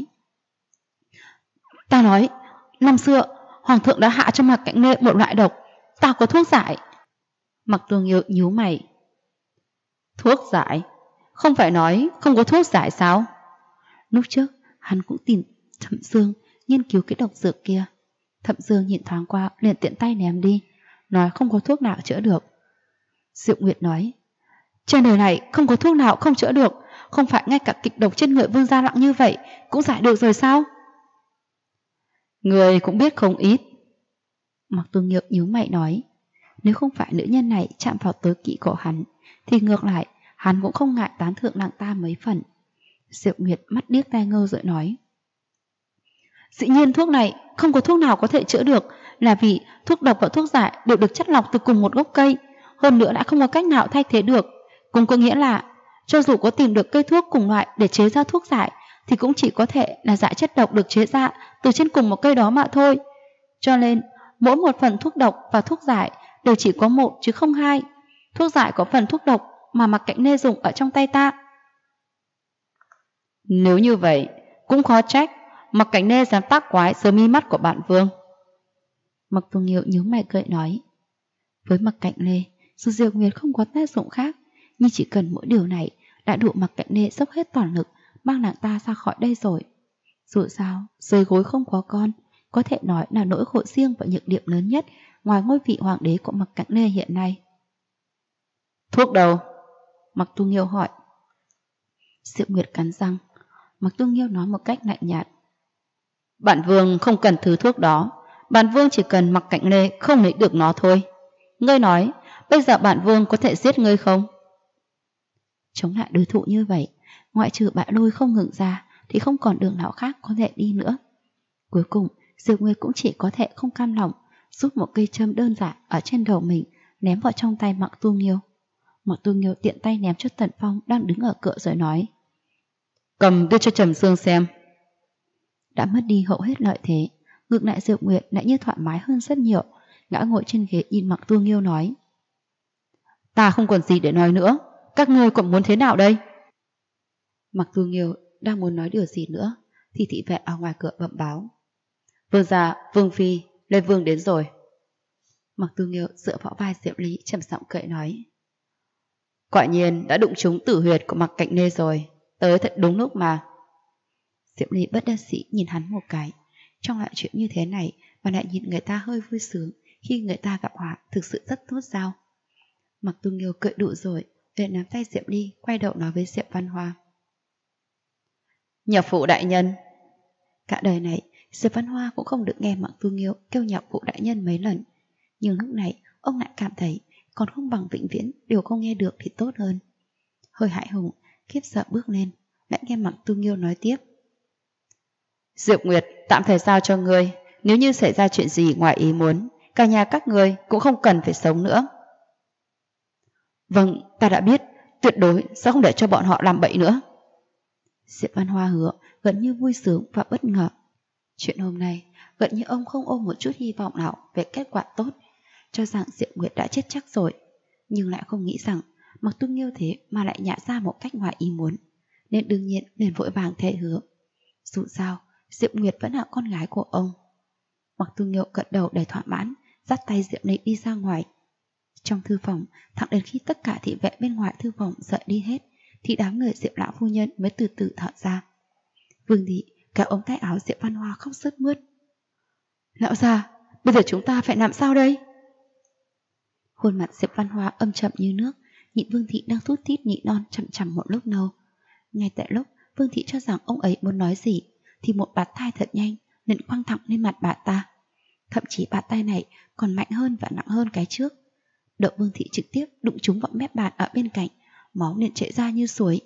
Ta nói, năm xưa hoàng thượng đã hạ cho Mặc Cảnh Lê một loại độc, ta có thuốc giải. Mặc Dung Nghiêu nhíu mày. Thuốc giải? Không phải nói không có thuốc giải sao? Lúc trước hắn cũng tìm Thẩm Dương nghiên cứu cái độc dược kia. Thẩm Dương nhìn thoáng qua liền tiện tay ném đi, nói không có thuốc nào chữa được. Diệu Nguyệt nói: Trên đời này không có thuốc nào không chữa được, không phải ngay cả kịch độc trên người Vương gia nặng như vậy cũng giải được rồi sao? Người cũng biết không ít. Mặc Dung Nghiêu nhíu mày nói: Nếu không phải nữ nhân này chạm vào tối kỵ của hắn thì ngược lại hắn cũng không ngại tán thưởng nàng ta mấy phần. Diệu Nguyệt mắt điếc tai ngơ rồi nói: Dĩ nhiên thuốc này không có thuốc nào có thể chữa được, là vì thuốc độc và thuốc giải đều được chất lọc từ cùng một gốc cây, hơn nữa đã không có cách nào thay thế được. Cũng có nghĩa là cho dù có tìm được cây thuốc cùng loại để chế ra thuốc giải thì cũng chỉ có thể là giải chất độc được chế ra từ trên cùng một cây đó mà thôi. Cho nên mỗi một phần thuốc độc và thuốc giải đều chỉ có một chứ không hai. Thuốc giải có phần thuốc độc mà Mặc Cảnh Lê dùng ở trong tay ta. Nếu như vậy cũng khó trách Mặc Cảnh Lê dám tác quái dưới mi mắt của bản vương. Mặc Dung Nghiêu nhíu mày cười nói: Với Mặc Cảnh Lê, dù Diệu Nguyệt không có tác dụng khác, nhưng chỉ cần mỗi điều này đã đủ Mặc Cạnh Nê dốc hết toàn lực mang nàng ta ra khỏi đây rồi. Dù sao, rơi gối không có con, có thể nói là nỗi khổ riêng và nhược điểm lớn nhất ngoài ngôi vị hoàng đế của Mặc Cạnh Nê hiện nay. Thuốc đâu? Mặc Tu Nghiêu hỏi. Diệu Nguyệt cắn răng. Mặc Tu Nghiêu nói một cách lạnh nhạt. Bản vương không cần thứ thuốc đó, bản vương chỉ cần Mặc Cạnh Nê không lấy được nó thôi. Ngươi nói, bây giờ bản vương có thể giết ngươi không? Chống lại đối thủ như vậy, ngoại trừ bại lôi không ngừng ra thì không còn đường nào khác có thể đi nữa. Cuối cùng, Diệu Nguyệt cũng chỉ có thể không cam lòng rút một cây châm đơn giản ở trên đầu mình ném vào trong tay Mặc Tu Nghiêu. Mặc Tu Nghiêu tiện tay ném cho Tần Phong đang đứng ở cửa rồi nói. Cầm đưa cho Trầm Dương xem. Đã mất đi hậu hết lợi thế, ngược lại Diệu Nguyệt lại như thoải mái hơn rất nhiều, ngã ngồi trên ghế nhìn Mặc Tu Nghiêu nói. Ta không còn gì để nói nữa, các ngươi còn muốn thế nào đây? Mặc Tu Nghiêu đang muốn nói điều gì nữa thì thị vệ ở ngoài cửa bẩm báo. Vương gia, Vương phi, Lê Vương đến rồi. Mặc Tu Nghiêu dựa vào vai Diệu Ly trầm giọng cười nói. Quả nhiên đã đụng trúng tử huyệt của Mặc Cạnh Nê rồi, tới thật đúng lúc mà. Diệu Ly bất đắc dĩ nhìn hắn một cái. Trong loại chuyện như thế này mà lại nhìn người ta hơi vui sướng khi người ta gặp họa thực sự rất tốt sao? Mặc Tu Nghiêu cười đủ rồi, liền nắm tay Diệu Ly quay đầu nói với Diệp Văn Hoa. Nhạc phụ đại nhân. Cả đời này Diệp Văn Hoa cũng không được nghe Mặc Tu Nghiêu kêu nhạc phụ đại nhân mấy lần, nhưng lúc này ông lại cảm thấy còn không bằng vĩnh viễn điều không nghe được thì tốt hơn. Hơi hãi hùng, khiếp sợ bước lên, lại nghe Mặc Tu Nghiêu nói tiếp. Diệu Nguyệt tạm thời giao cho ngươi, nếu như xảy ra chuyện gì ngoài ý muốn, cả nhà các ngươi cũng không cần phải sống nữa. Vâng, ta đã biết, tuyệt đối sẽ không để cho bọn họ làm bậy nữa. Diệp Văn Hoa hứa, gần như vui sướng và bất ngờ. Chuyện hôm nay, gần như ông không ôm một chút hy vọng nào về kết quả tốt, cho rằng Diệu Nguyệt đã chết chắc rồi, nhưng lại không nghĩ rằng Mặc Tu Nghiêu thế mà lại nhả ra một cách ngoài ý muốn, nên đương nhiên liền vội vàng thề hứa. Dù sao, Diệu Nguyệt vẫn là con gái của ông. Mặc Tu Nghiêu gật đầu đầy thỏa mãn, dắt tay Diệu Ly đi ra ngoài. Trong thư phòng, thẳng đến khi tất cả thị vệ bên ngoài thư phòng rời đi hết, thì đám người Diệp lão phu nhân mới từ từ thở ra. Vương thị kéo ống tay áo Diệp Văn Hoa khóc sướt mướt. Lão già, bây giờ chúng ta phải làm sao đây? Khuôn mặt Diệp Văn Hoa âm trầm như nước, nhịn Vương thị đang thút thít nhị non chậm chậm một lúc lâu. Ngay tại lúc Vương thị cho rằng ông ấy muốn nói gì, thì một bạt thai thật nhanh liền quăng thẳng lên mặt bà ta. Thậm chí bạt tay này còn mạnh hơn và nặng hơn cái trước. Đậu Vương thị trực tiếp đụng trúng vào mép bàn ở bên cạnh, máu liền chảy ra như suối.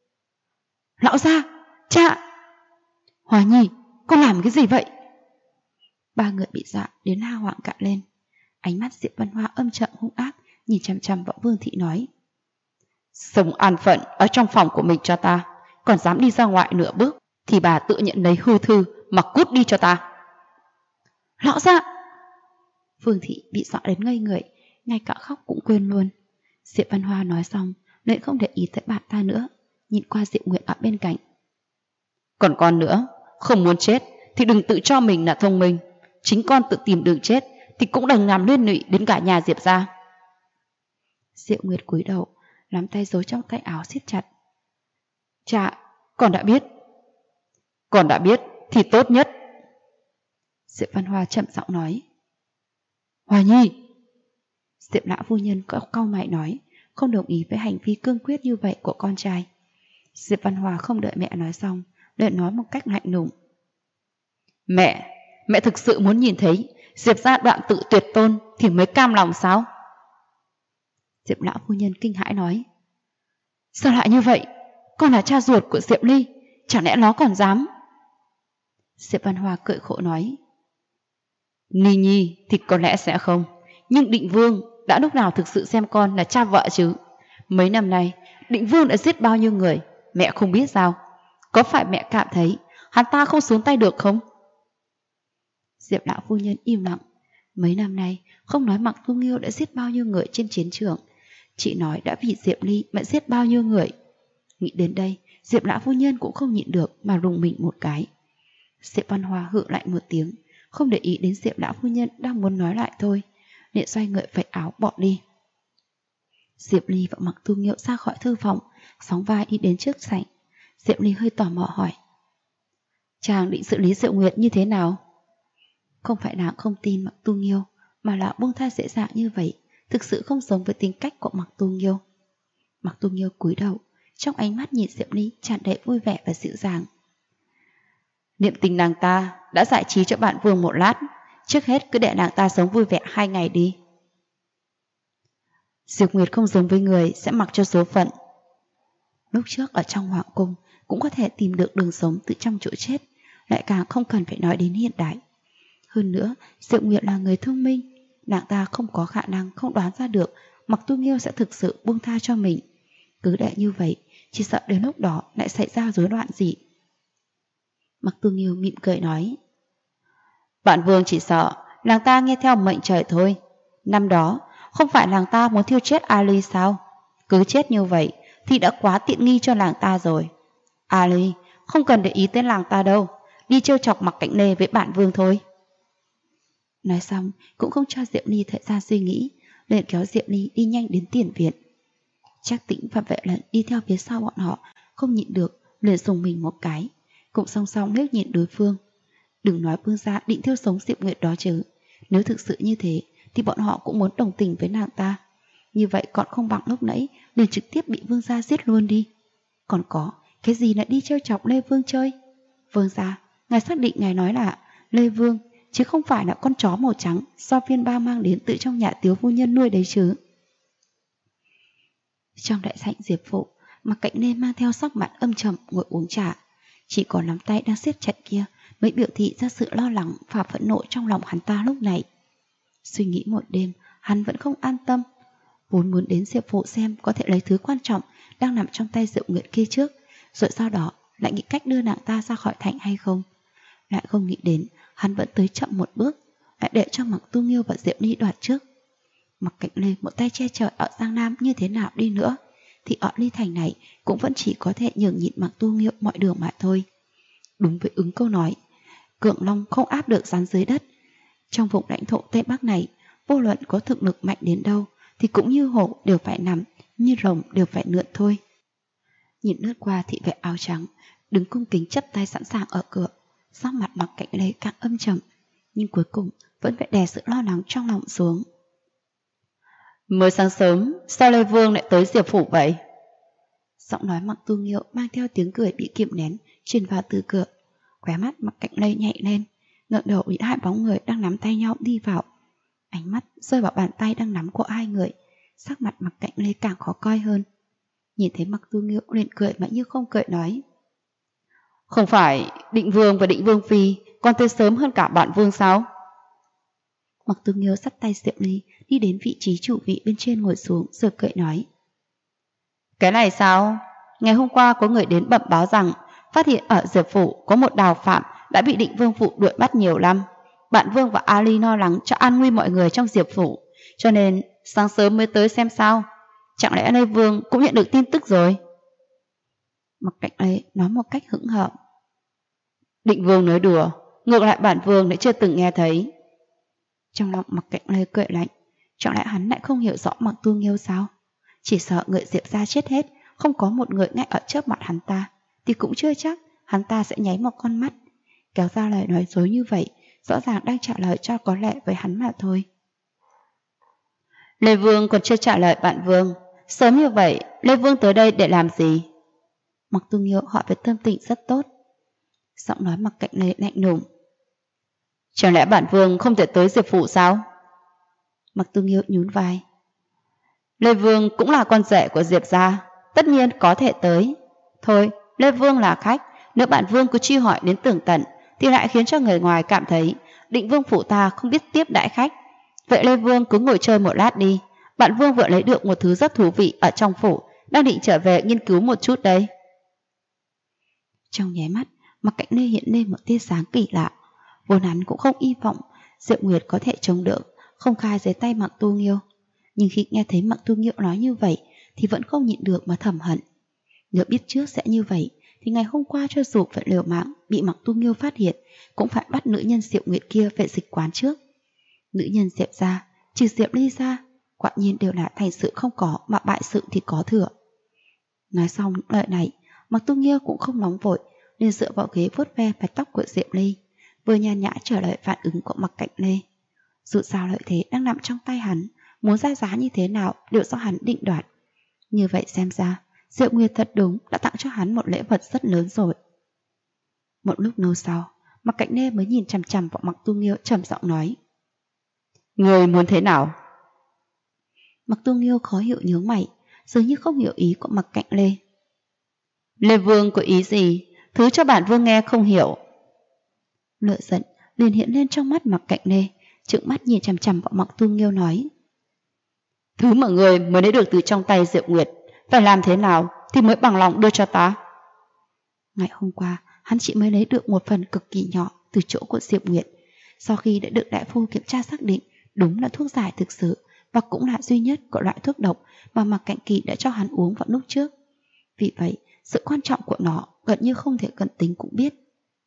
Lão gia, cha! Hòa Nhi, con làm cái gì vậy? Ba người bị dọa đến la hoảng cả lên. Ánh mắt Diệp Văn Hoa âm trầm hung ác nhìn chằm chằm vào Vương thị nói. Sống an phận ở trong phòng của mình cho ta, còn dám đi ra ngoài nửa bước thì bà tự nhận lấy hư thư mà cút đi cho ta. Lão gia! Vương thị bị dọa đến ngây người, ngay cả khóc cũng quên luôn. Diệp Văn Hoa nói xong lại không để ý tới bạn ta nữa, nhìn qua Diệu Nguyệt ở bên cạnh. Còn con nữa, không muốn chết thì đừng tự cho mình là thông minh, chính con tự tìm đường chết thì cũng đừng làm liên lụy đến cả nhà Diệp gia. Diệu Nguyệt cúi đầu, nắm tay giấu trong tay áo siết chặt. Cha, con đã biết. Con đã biết thì tốt nhất. Diệp Văn Hoa chậm giọng nói. Hoa Nhi! Diệp lão phu nhân cau mày nói, không đồng ý với hành vi cương quyết như vậy của con trai. Diệp Văn Hoa không đợi mẹ nói xong, liền nói một cách lạnh lùng. Mẹ thực sự muốn nhìn thấy Diệp gia đoạn tự tuyệt tôn thì mới cam lòng sao? Diệp lão phu nhân kinh hãi nói. Sao lại như vậy? Con là cha ruột của Diệp Ly, chẳng lẽ nó còn dám? Diệp Văn Hoa cười khổ nói. Ni Nhi thì có lẽ sẽ không, nhưng Định Vương đã lúc nào thực sự xem con là cha vợ chứ? Mấy năm nay Định Vương đã giết bao nhiêu người, mẹ không biết sao? Có phải mẹ cảm thấy hắn ta không xuống tay được không? Diệp lão phu nhân im lặng. Mấy năm nay không nói Mặc Tu Nghiêu đã giết bao nhiêu người trên chiến trường, chị nói đã vì Diệp Ly mà giết bao nhiêu người. Nghĩ đến đây, Diệp lão phu nhân cũng không nhịn được mà rùng mình một cái. Diệp Văn Hoa hự lại một tiếng, không để ý đến Diệp lão phu nhân đang muốn nói lại thôi, liền xoay người vạch áo bỏ đi. Diệp Ly và Mặc Tu Nghiêu ra khỏi thư phòng, sóng vai đi đến trước sảnh. Diệp Ly hơi tò mò hỏi: chàng định xử lý Diệu Nguyệt như thế nào? Không phải nàng không tin Mặc Tu Nghiêu, mà là buông tha dễ dàng như vậy thực sự không giống với tính cách của Mặc Tu Nghiêu. Mặc Tu Nghiêu cúi đầu, trong ánh mắt nhìn Diệp Ly tràn đầy vui vẻ và dịu dàng. Niệm tình nàng ta đã giải trí cho bạn Vương một lát, trước hết cứ để nàng ta sống vui vẻ 2 ngày đi. Diệp Nguyệt không giống với người sẽ mặc cho số phận. Lúc trước ở trong hoàng cung cũng có thể tìm được đường sống từ trong chỗ chết, lại càng không cần phải nói đến hiện đại. Hơn nữa, Diệp Nguyệt là người thông minh, nàng ta không có khả năng không đoán ra được Mặc Tu Nghiêu sẽ thực sự buông tha cho mình. Cứ để như vậy, chỉ sợ đến lúc đó lại xảy ra rối loạn gì. Mặc Tu Nghiêu mỉm cười nói: Bạn Vương chỉ sợ nàng ta nghe theo mệnh trời thôi. Năm đó không phải nàng ta muốn thiêu chết Ali sao? Cứ chết như vậy thì đã quá tiện nghi cho nàng ta rồi. Ali không cần để ý tới nàng ta đâu, đi trêu chọc Mặc Cạnh Lê với bạn Vương thôi. Nói xong cũng không cho Diệp Ly thời gian suy nghĩ, liền kéo Diệp Ly đi nhanh đến tiền viện. Trác Tĩnh và Vệ Lận đi theo phía sau bọn họ, không nhịn được liền dùng mình một cái, cũng song song liếc nhìn đối phương. Đừng nói Vương gia định thiêu sống Diệp Nguyệt đó chứ, nếu thực sự như thế thì bọn họ cũng muốn đồng tình với nàng ta. Như vậy còn không bằng lúc nãy liền trực tiếp bị Vương gia giết luôn đi. Còn có cái gì lại đi trêu chọc Lê Vương chơi? Vương gia, ngài xác định ngài nói là Lê Vương chứ không phải là con chó màu trắng do Viên Ba mang đến tự trong nhà Tiếu phu nhân nuôi đấy chứ? Trong đại sảnh Diệp Phụ, Mặc Cạnh Lê mang theo sắc mặt âm trầm ngồi uống trà, chỉ có nắm tay đang siết chặt kia mới biểu thị ra sự lo lắng và phẫn nộ trong lòng hắn ta lúc này. Suy nghĩ một đêm, hắn vẫn không an tâm, vốn muốn đến Diệp Phụ xem có thể lấy thứ quan trọng đang nằm trong tay Diệu Nguyệt kia trước, rồi sau đó lại nghĩ cách đưa nàng ta ra khỏi thành hay không. Lại không nghĩ đến hắn vẫn tới chậm một bước, lại để cho Mặc Tu Nghiêu và Diệp Ly đoạt trước. Mặc Cạnh Lê một tay che chở ở Giang Nam như thế nào đi nữa thì ở Ly Thành này cũng vẫn chỉ có thể nhường nhịn Mặc Tu Nghiêu mọi đường mà thôi. Đúng với ứng câu nói, Cưỡng Long không áp được rắn dưới đất. Trong vùng lãnh thổ Tây Bắc này, vô luận có thực lực mạnh đến đâu thì cũng như hổ đều phải nằm, như rồng đều phải lượn thôi. Nhìn lướt qua thị vệ áo trắng đứng cung kính chắp tay sẵn sàng ở cửa, sắc mặt Mặc Cạnh Lê càng âm trầm, nhưng cuối cùng vẫn phải đè sự lo lắng trong lòng xuống. Mới sáng sớm, sao Lê Vương lại tới Diệp Phủ vậy? Giọng nói Mặc Tu Nghiêu mang theo tiếng cười bị kiềm nén truyền vào từ cửa. Khóe mắt Mặc Cạnh Lê nhạy lên, ngẩng đầu nhìn hai bóng người đang nắm tay nhau đi vào. Ánh mắt rơi vào bàn tay đang nắm của hai người, sắc mặt Mặc Cạnh Lê càng khó coi hơn. Nhìn thấy Mặc Tu Nghiêu liền cười mà như không cười nói: Không phải Định Vương và Định Vương Phi còn tới sớm hơn cả bạn Vương sao? Mặc Tu Nghiêu dắt tay Diệp Ly đi đến vị trí chủ vị bên trên ngồi xuống rồi cười nói: Cái này sao? Ngày hôm qua có người đến bẩm báo rằng phát hiện ở Diệp Phủ có một đào phạm đã bị Định Vương Phủ đuổi bắt nhiều năm. Bạn Vương và Ali lo lắng cho an nguy mọi người trong Diệp Phủ, cho nên sáng sớm mới tới xem sao. Chẳng lẽ Lê Vương cũng nhận được tin tức rồi? Mặc Cạnh Lê nói một cách hững hờ. Định Vương nói đùa, ngược lại bản Vương lại chưa từng nghe thấy. Trong lòng Mặc Cạnh Lê cười lạnh, chẳng lẽ hắn lại không hiểu rõ Mặc Tu Nghiêu sao? Chỉ sợ người Diệp gia chết hết, không có một người ngay ở trước mặt hắn ta, thì cũng chưa chắc hắn ta sẽ nháy một con mắt. Kéo ra lời nói dối như vậy, rõ ràng đang trả lời cho có lẽ với hắn mà thôi. Lê Vương còn chưa trả lời bạn Vương. Sớm như vậy, Lê Vương tới đây để làm gì? Mặc Tu Nghiêu hỏi với tâm tình rất tốt. Giọng nói Mặc Cạnh Lê lạnh lùng. Chẳng lẽ bạn Vương không thể tới Diệp Phủ sao? Mặc Tu Nghiêu nhún vai. Lê Vương cũng là con rể của Diệp gia, tất nhiên có thể tới. Thôi, Lê Vương là khách, nếu bạn Vương cứ truy hỏi đến tường tận thì lại khiến cho người ngoài cảm thấy Định Vương Phủ ta không biết tiếp đãi khách. Vậy Lê Vương cứ ngồi chơi một lát đi, bạn Vương vừa lấy được một thứ rất thú vị ở trong phủ, đang định trở về nghiên cứu một chút đây. Trong nháy mắt, Mặc Cạnh Lê hiện lên một tia sáng kỳ lạ. Vốn hắn cũng không hy vọng Diệu Nguyệt có thể chống đỡ, không khai dưới tay Mặc Tu Nghiêu. Nhưng khi nghe thấy Mặc Tu Nghiêu nói như vậy thì vẫn không nhịn được mà thầm hận. Nếu biết trước sẽ như vậy thì ngày hôm qua cho dù phải liều mạng bị Mặc Tu Nghiêu phát hiện cũng phải bắt nữ nhân Diệu Nguyệt kia về dịch quán trước. Nữ nhân Diệp gia, trừ Diệp Ly ra, quả nhiên đều là thành sự không có mà bại sự thì có thừa. Nói xong những lời này, Mạc Tu Nghiêu cũng không nóng vội, liền dựa vào ghế vuốt ve mái tóc của Diệp Ly, vừa nhàn nhã chờ đợi phản ứng của Mạc Cạnh Lê. Dù sao lợi thế đang nằm trong tay hắn, muốn ra giá như thế nào đều do hắn định đoạt. Như vậy xem ra, Diệu Nguyệt thật đúng đã tặng cho hắn một lễ vật rất lớn rồi. Một lúc lâu sau, Mạc Cạnh Lê mới nhìn chằm chằm vào Mạc Tu Nghiêu trầm giọng nói: Người muốn thế nào? Mạc Tu Nghiêu khó hiểu nhướng mày, dường như không hiểu ý của Mạc Cạnh Lê. Lê Vương có ý gì? Thứ cho bản vương nghe không hiểu. Lửa giận liền hiện lên trong mắt Mạc Cạnh Lê, trợn mắt nhìn chằm chằm vào Mạc Tu Nghiêu nói: Thứ mà người mới lấy được từ trong tay Diệu Nguyệt, phải làm thế nào thì mới bằng lòng đưa cho ta? Ngày hôm qua, hắn chỉ mới lấy được một phần cực kỳ nhỏ từ chỗ của Diệu Nguyệt. Sau khi đã được đại phu kiểm tra xác định đúng là thuốc giải thực sự và cũng là duy nhất của loại thuốc độc mà Mạc Cạnh Kỳ đã cho hắn uống vào lúc trước. Vì vậy, sự quan trọng của nó gần như không thể cận tính cũng biết.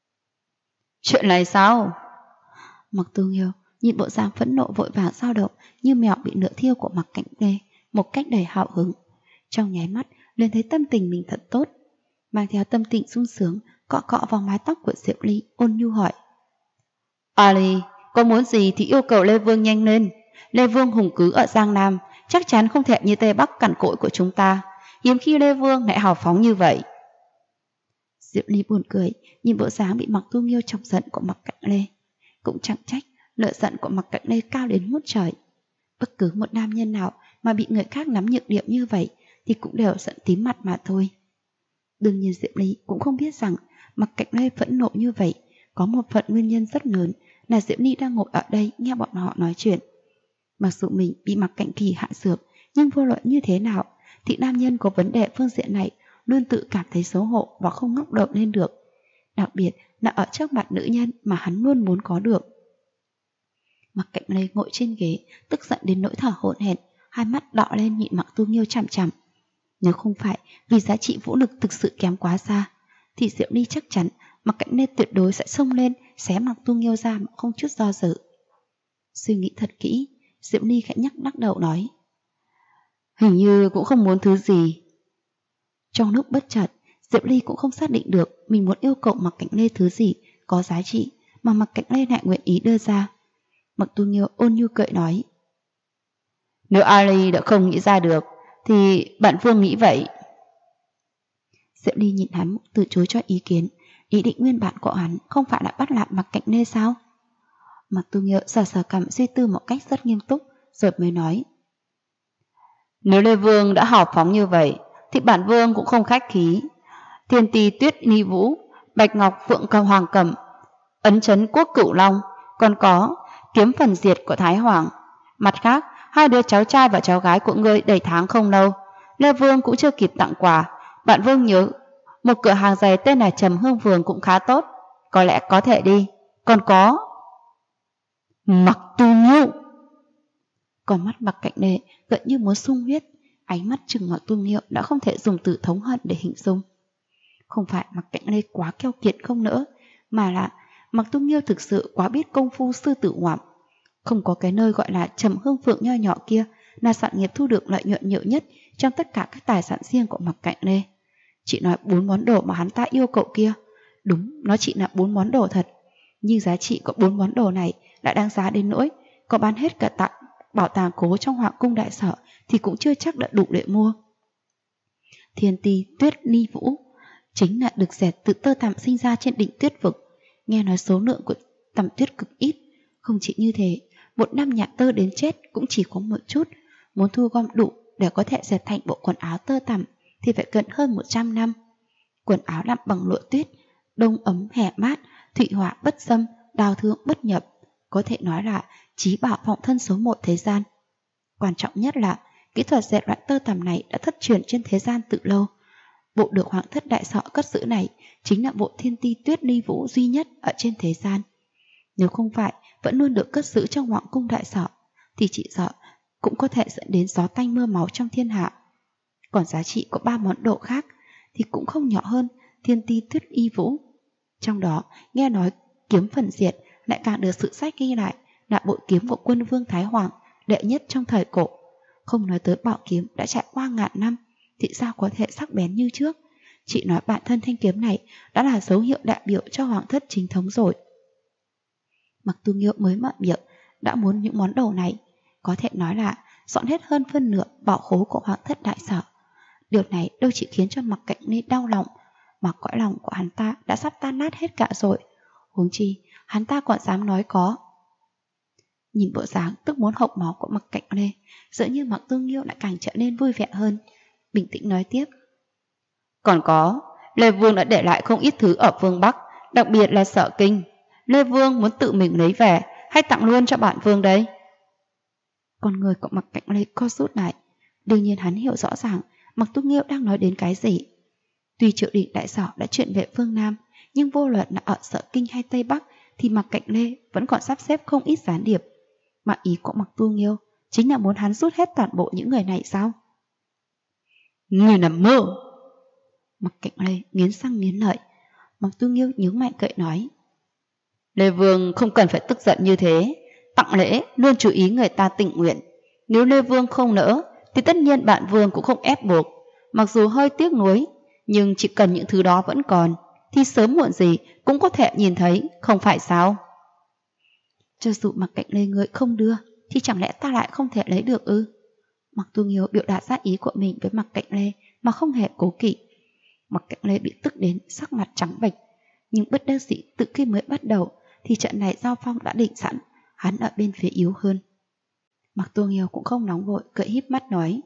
Chuyện này sao? Mạc Tu Nghiêu nhìn bộ dáng phẫn nộ vội vàng dao động như mèo bị lửa thiêu của Mạc Cạnh Lê một cách đầy hào hứng. Trong nháy mắt liền thấy tâm tình mình thật tốt, mang theo tâm tình sung sướng cọ cọ vào mái tóc của Diệp Ly, ôn nhu hỏi: Ali, có muốn gì thì yêu cầu Lê Vương nhanh lên. Lê Vương hùng cứ ở Giang Nam, chắc chắn không thể như Tây Bắc cằn cỗi của chúng ta. Hiếm khi Lê Vương lại hào phóng như vậy. Diệp Ly buồn cười nhìn bộ dáng bị Mạc Tu Nghiêu chọc giận của Mạc Cạnh Lê. Cũng chẳng trách lửa giận của Mạc Cạnh Lê cao đến ngút trời. Bất cứ một nam nhân nào mà bị người khác nắm nhược điểm như vậy thì cũng đều giận tím mặt mà thôi. Đương nhiên Diệp Ly cũng không biết rằng Mạc Cạnh Lê phẫn nộ như vậy có một phần nguyên nhân rất lớn là Diệp Ly đang ngồi ở đây nghe bọn họ nói chuyện. Mặc dù mình bị Mạc Cạnh Kỳ hạ dược, nhưng vô luận như thế nào thì nam nhân có vấn đề phương diện này luôn tự cảm thấy xấu hổ và không ngóc đầu lên được, đặc biệt là ở trước mặt nữ nhân mà hắn luôn muốn có được. Mạc Cạnh Lê ngồi trên ghế, tức giận đến nỗi thở hổn hển, hai mắt đỏ lên nhìn Mạc Tu Nghiêu chằm chằm. Nếu không phải vì giá trị vũ lực thực sự kém quá xa, thì Diệu Ly chắc chắn Mạc Cạnh Lê tuyệt đối sẽ xông lên xé Mạc Tu Nghiêu ra mà không chút do dự. Suy nghĩ thật kỹ, Diệu Ly khẽ lắc đầu nói: Hình như cũng không muốn thứ gì. Trong lúc bất chợt, Diệu Ly cũng không xác định được mình muốn yêu cầu Mạc Cạnh Lê thứ gì có giá trị mà Mạc Cạnh Lê lại nguyện ý đưa ra. Mạc Tu Nghiêu ôn nhu cười nói: Nếu Ali đã không nghĩ ra được thì bạn Vương nghĩ vậy. Diệu Ly nhìn hắn từ chối cho ý kiến, ý định nguyên bản của hắn không phải là bắt lại Mạc Cạnh Lê sao? Mạc Tu Nghiêu sờ sờ cằm suy tư một cách rất nghiêm túc rồi mới nói: Nếu Lê Vương đã hào phóng như vậy thì bản Vương cũng không khách khí. Thiên Ti Tuyết Ni Vũ, Bạch Ngọc Phượng Cầm Hoàng Cẩm, Ấn Chấn Quốc Cửu Long, còn có Kiếm Phần Diệt của Thái Hoàng. Mặt khác, hai đứa cháu trai và cháu gái của ngươi đầy tháng không lâu, Lê Vương cũng chưa kịp tặng quà. Bạn Vương nhớ một cửa hàng giày tên là Trầm Hương Phường cũng khá tốt, có lẽ có thể đi. Còn có Mạc Tu Nghiêu. Còn mắt Mạc Cạnh Lê gần như muốn sung huyết, ánh mắt trừng Mạc Tu Nghiêu đã không thể dùng từ thống hận để hình dung. Không phải Mạc Cạnh Lê quá keo kiệt không nỡ, mà là Mạc Tu Nghiêu thực sự quá biết công phu sư tử ngoạm. Không có cái nơi gọi là Trầm Hương Phượng nho nhỏ kia là sản nghiệp thu được lợi nhuận nhiều nhất trong tất cả các tài sản riêng của Mạc Cạnh Lê. Chị nói 4 món đồ mà hắn ta yêu cậu kia, đúng nó chỉ là 4 món đồ thật, nhưng giá trị của 4 món đồ này đã đáng giá đến nỗi có bán hết cả tại bảo tàng cố trong Hoàng cung đại sở thì cũng chưa chắc đã đủ để mua. Thiên Ti Tuyết Ni Vũ chính là được dệt từ tơ tằm sinh ra trên đỉnh tuyết vực. Nghe nói số lượng của tằm tuyết cực ít. Không chỉ như thế, một năm nhạc tơ đến chết cũng chỉ có một chút. Muốn thu gom đủ để có thể dệt thành bộ quần áo tơ tằm thì phải cần hơn 100 năm. Quần áo làm bằng lụa tuyết, đông ấm hè mát, thụy họa bất xâm, đào thương bất nhập, có thể nói là chí bảo phòng thân số 1 thế gian. Quan trọng nhất là kỹ thuật dệt loại tơ tằm này đã thất truyền trên thế gian từ lâu. Bộ được Hoàng thất Đại Sọ cất giữ này chính là bộ Thiên Ti Tuyết Ni Vũ duy nhất ở trên thế gian. Nếu không phải vẫn luôn được cất giữ trong Hoàng cung Đại Sọ thì chỉ sợ cũng có thể dẫn đến gió tanh mưa máu trong thiên hạ. Còn giá trị của 3 món đồ khác thì cũng không nhỏ hơn Thiên Ti Tuyết Y Vũ. Trong đó nghe nói Kiếm Phần Diệt lại càng được sử sách ghi lại là bội kiếm của Quân Vương Thái Hoàng đệ nhất trong thời cổ. Không nói tới bảo kiếm đã trải qua ngàn năm thì sao có thể sắc bén như trước. Chị nói bản thân thanh kiếm này đã là dấu hiệu đại biểu cho hoàng thất chính thống rồi. Mặc Tu Nghiêu mới mở miệng đã muốn những món đồ này, có thể nói là dọn hết hơn phân nửa bảo khố của hoàng thất đại sở. Điều này đâu chỉ khiến cho Mặc Cạnh Lê đau lòng, mà cõi lòng của hắn ta đã sắp tan nát hết cả rồi. Huống chi hắn ta còn dám nói có. Nhìn bộ dáng tức muốn hộc máu của Mặc Cạnh Lê, dường như Mặc Tu Nghiêu lại càng trở nên vui vẻ hơn, bình tĩnh nói tiếp. Còn có, Lê Vương đã để lại không ít thứ ở phương Bắc, đặc biệt là Sở Kinh. Lê Vương muốn tự mình lấy về hay tặng luôn cho bản vương đây? Con người của Mặc Cạnh Lê co rút lại. Đương nhiên hắn hiểu rõ ràng Mặc Tu Nghiêu đang nói đến cái gì. Tuy Triệu Đình đại sở đã chuyển về phương Nam, nhưng vô luận là ở Sở Kinh hay Tây Bắc thì Mặc Cạnh Lê vẫn còn sắp xếp không ít gián điệp. Mà ý của Mặc Tu Nghiêu chính là muốn hắn rút hết toàn bộ những người này sao? Người nằm mơ! Mặc Cạnh Lê nghiến răng nghiến lợi. Mặc Tu Nghiêu nhướng mày cười nói. Lê Vương không cần phải tức giận như thế. Tặng lễ luôn chú ý người ta tình nguyện. Nếu Lê Vương không nỡ thì tất nhiên bạn Vương cũng không ép buộc. Mặc dù hơi tiếc nuối, nhưng chỉ cần những thứ đó vẫn còn thì sớm muộn gì cũng có thể nhìn thấy, không phải sao? Cho dù Mặc Cạnh Lê người không đưa thì chẳng lẽ ta lại không thể lấy được ư? Mặc Tu Nghiêu biểu đạt ra ý của mình với Mặc Cạnh Lê mà không hề cố kỵ. Mặc Cạnh Lê bị tức đến sắc mặt trắng bệch, nhưng bất đắc dĩ từ khi mới bắt đầu thì trận này giao phong đã định sẵn, hắn ở bên phía yếu hơn. Mặc Tu Nghiêu cũng không nóng vội, cười híp mắt nói.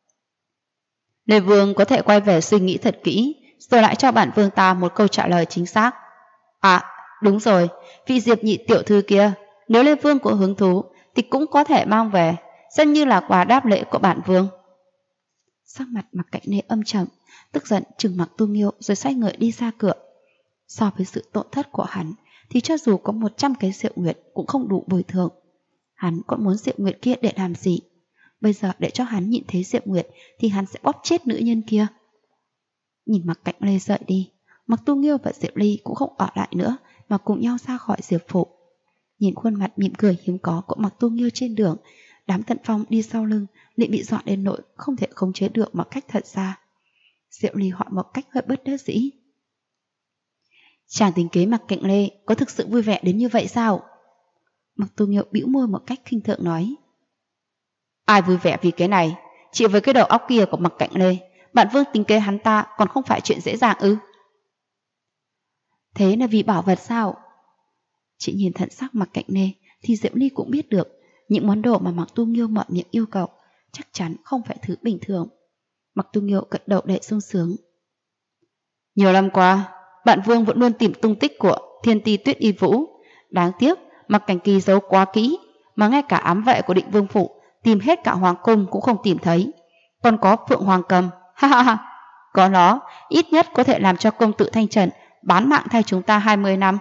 Lê Vương có thể quay về suy nghĩ thật kỹ, rồi lại cho bản vương ta một câu trả lời chính xác. À, đúng rồi, vị Diệp nhị tiểu thư kia, nếu Lê Vương có hứng thú thì cũng có thể mang về, xem như là quà đáp lễ của bản vương. Sắc mặt Mặc Cạnh Lê âm trầm, tức giận trừng Mặc Tu Nghiêu rồi xoay người đi ra cửa. So với sự tổn thất của hắn thì cho dù có 100 cái Diệu Nguyệt cũng không đủ bồi thường. Hắn còn muốn Diệu Nguyệt kia để làm gì? Bây giờ để cho hắn nhìn thấy Diệu Nguyệt thì hắn sẽ bóp chết nữ nhân kia. Nhìn Mặc Cạnh Lê rời đi, Mặc Tu Nghiêu và Diệp Ly cũng không ở lại nữa mà cùng nhau ra khỏi Diệp phủ. Nhìn khuôn mặt mỉm cười hiếm có của Mặc Tu Nghiêu trên đường, đám Tận Phong đi sau lưng lại bị dọa đến nỗi không thể khống chế được một cách thật xa. Diệu Ly hỏi một cách hơi bất đắc dĩ. Chàng tính kế Mặc Cạnh Lê có thực sự vui vẻ đến như vậy sao? Mặc Tu Nghiêu bĩu môi một cách khinh thường nói. Ai vui vẻ vì cái này? Chỉ với cái đầu óc kia của Mặc Cạnh Lê, bản vương tính kế hắn ta còn không phải chuyện dễ dàng ư? Thế là vì bảo vật sao? Chỉ nhìn thần sắc Mặc Cạnh Lê thì Diệu Ly cũng biết được những món đồ mà Mặc Tu Nghiêu mở miệng yêu cầu chắc chắn không phải thứ bình thường. Mặc Tu Nghiêu gật đầu đầy sung sướng. Nhiều năm qua, bản vương vẫn luôn tìm tung tích của Thiên Ti Tuyết Y Vũ. Đáng tiếc, Mặc Cảnh Kỳ giấu quá kỹ, mà ngay cả ám vệ của Định Vương phủ tìm hết cả hoàng cung cũng không tìm thấy. Còn có Phượng Hoàng Cầm, ha ha ha, có nó ít nhất có thể làm cho công tử Thanh Trần bán mạng thay chúng ta 20 năm.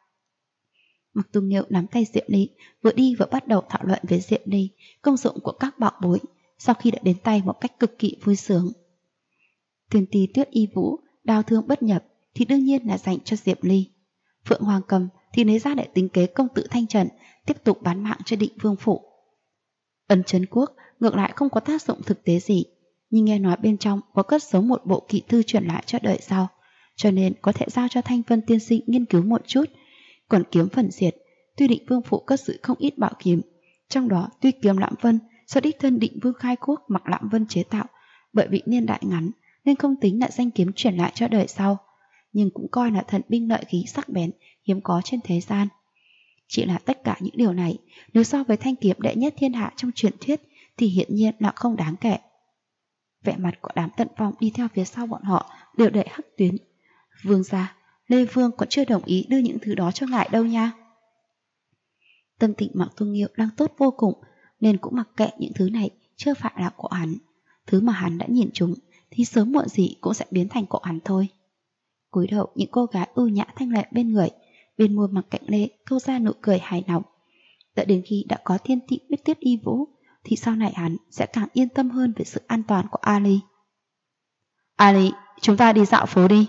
Mặc Tu Nghiêu nắm tay Diệu Ly, vừa đi vừa bắt đầu thảo luận với Diệu Ly công dụng của các bảo bối, sau khi đã đến tay một cách cực kỳ vui sướng. Thiên Ti Tuyết Y Vũ đao thương bất nhập thì đương nhiên là dành cho Diệp Ly. Phượng Hoàng Cầm thì lấy ra để tính kế công tử Thanh Trần tiếp tục bán mạng cho Định Vương phủ. Ân Trấn Quốc ngược lại không có tác dụng thực tế gì, nhưng nghe nói bên trong có cất giấu một bộ kỵ thư truyền lại cho đời sau, cho nên có thể giao cho Thanh Vân tiên sinh nghiên cứu một chút. Còn kiếm phần diệt, tuy Định Vương phủ cất giữ không ít bảo kiếm, trong đó tuy kiếm Lãm Vân do đích thân Định Vương khai quốc mặc Lãm Vân chế tạo, bởi vì niên đại ngắn nên không tính là danh kiếm truyền lại cho đời sau, nhưng cũng coi là thần binh lợi khí sắc bén hiếm có trên thế gian. Chỉ là tất cả những điều này nếu so với thanh kiếm đệ nhất thiên hạ trong truyền thuyết thì hiển nhiên là không đáng kể. Vẻ mặt của đám Tận Phong đi theo phía sau bọn họ đều đầy hắc tuyến. Vương gia, Lê Vương còn chưa đồng ý đưa những thứ đó cho ngài đâu nha. Tâm tình Mặc Tu Nghiêu đang tốt vô cùng, nên cũng mặc kệ những thứ này chưa phải là của hắn. Thứ mà hắn đã nhìn chúng thì sớm muộn gì cũng sẽ biến thành của hắn thôi. Cúi đầu những cô gái ưu nhã thanh lệ bên người, bên môi Mặc Cạnh Lê câu ra nụ cười hài lòng. Đợi đến khi đã có Thiên Ti Tuyết Y Vũ thì sau này hắn sẽ càng yên tâm hơn về sự an toàn của Ali. Ali, chúng ta đi dạo phố đi.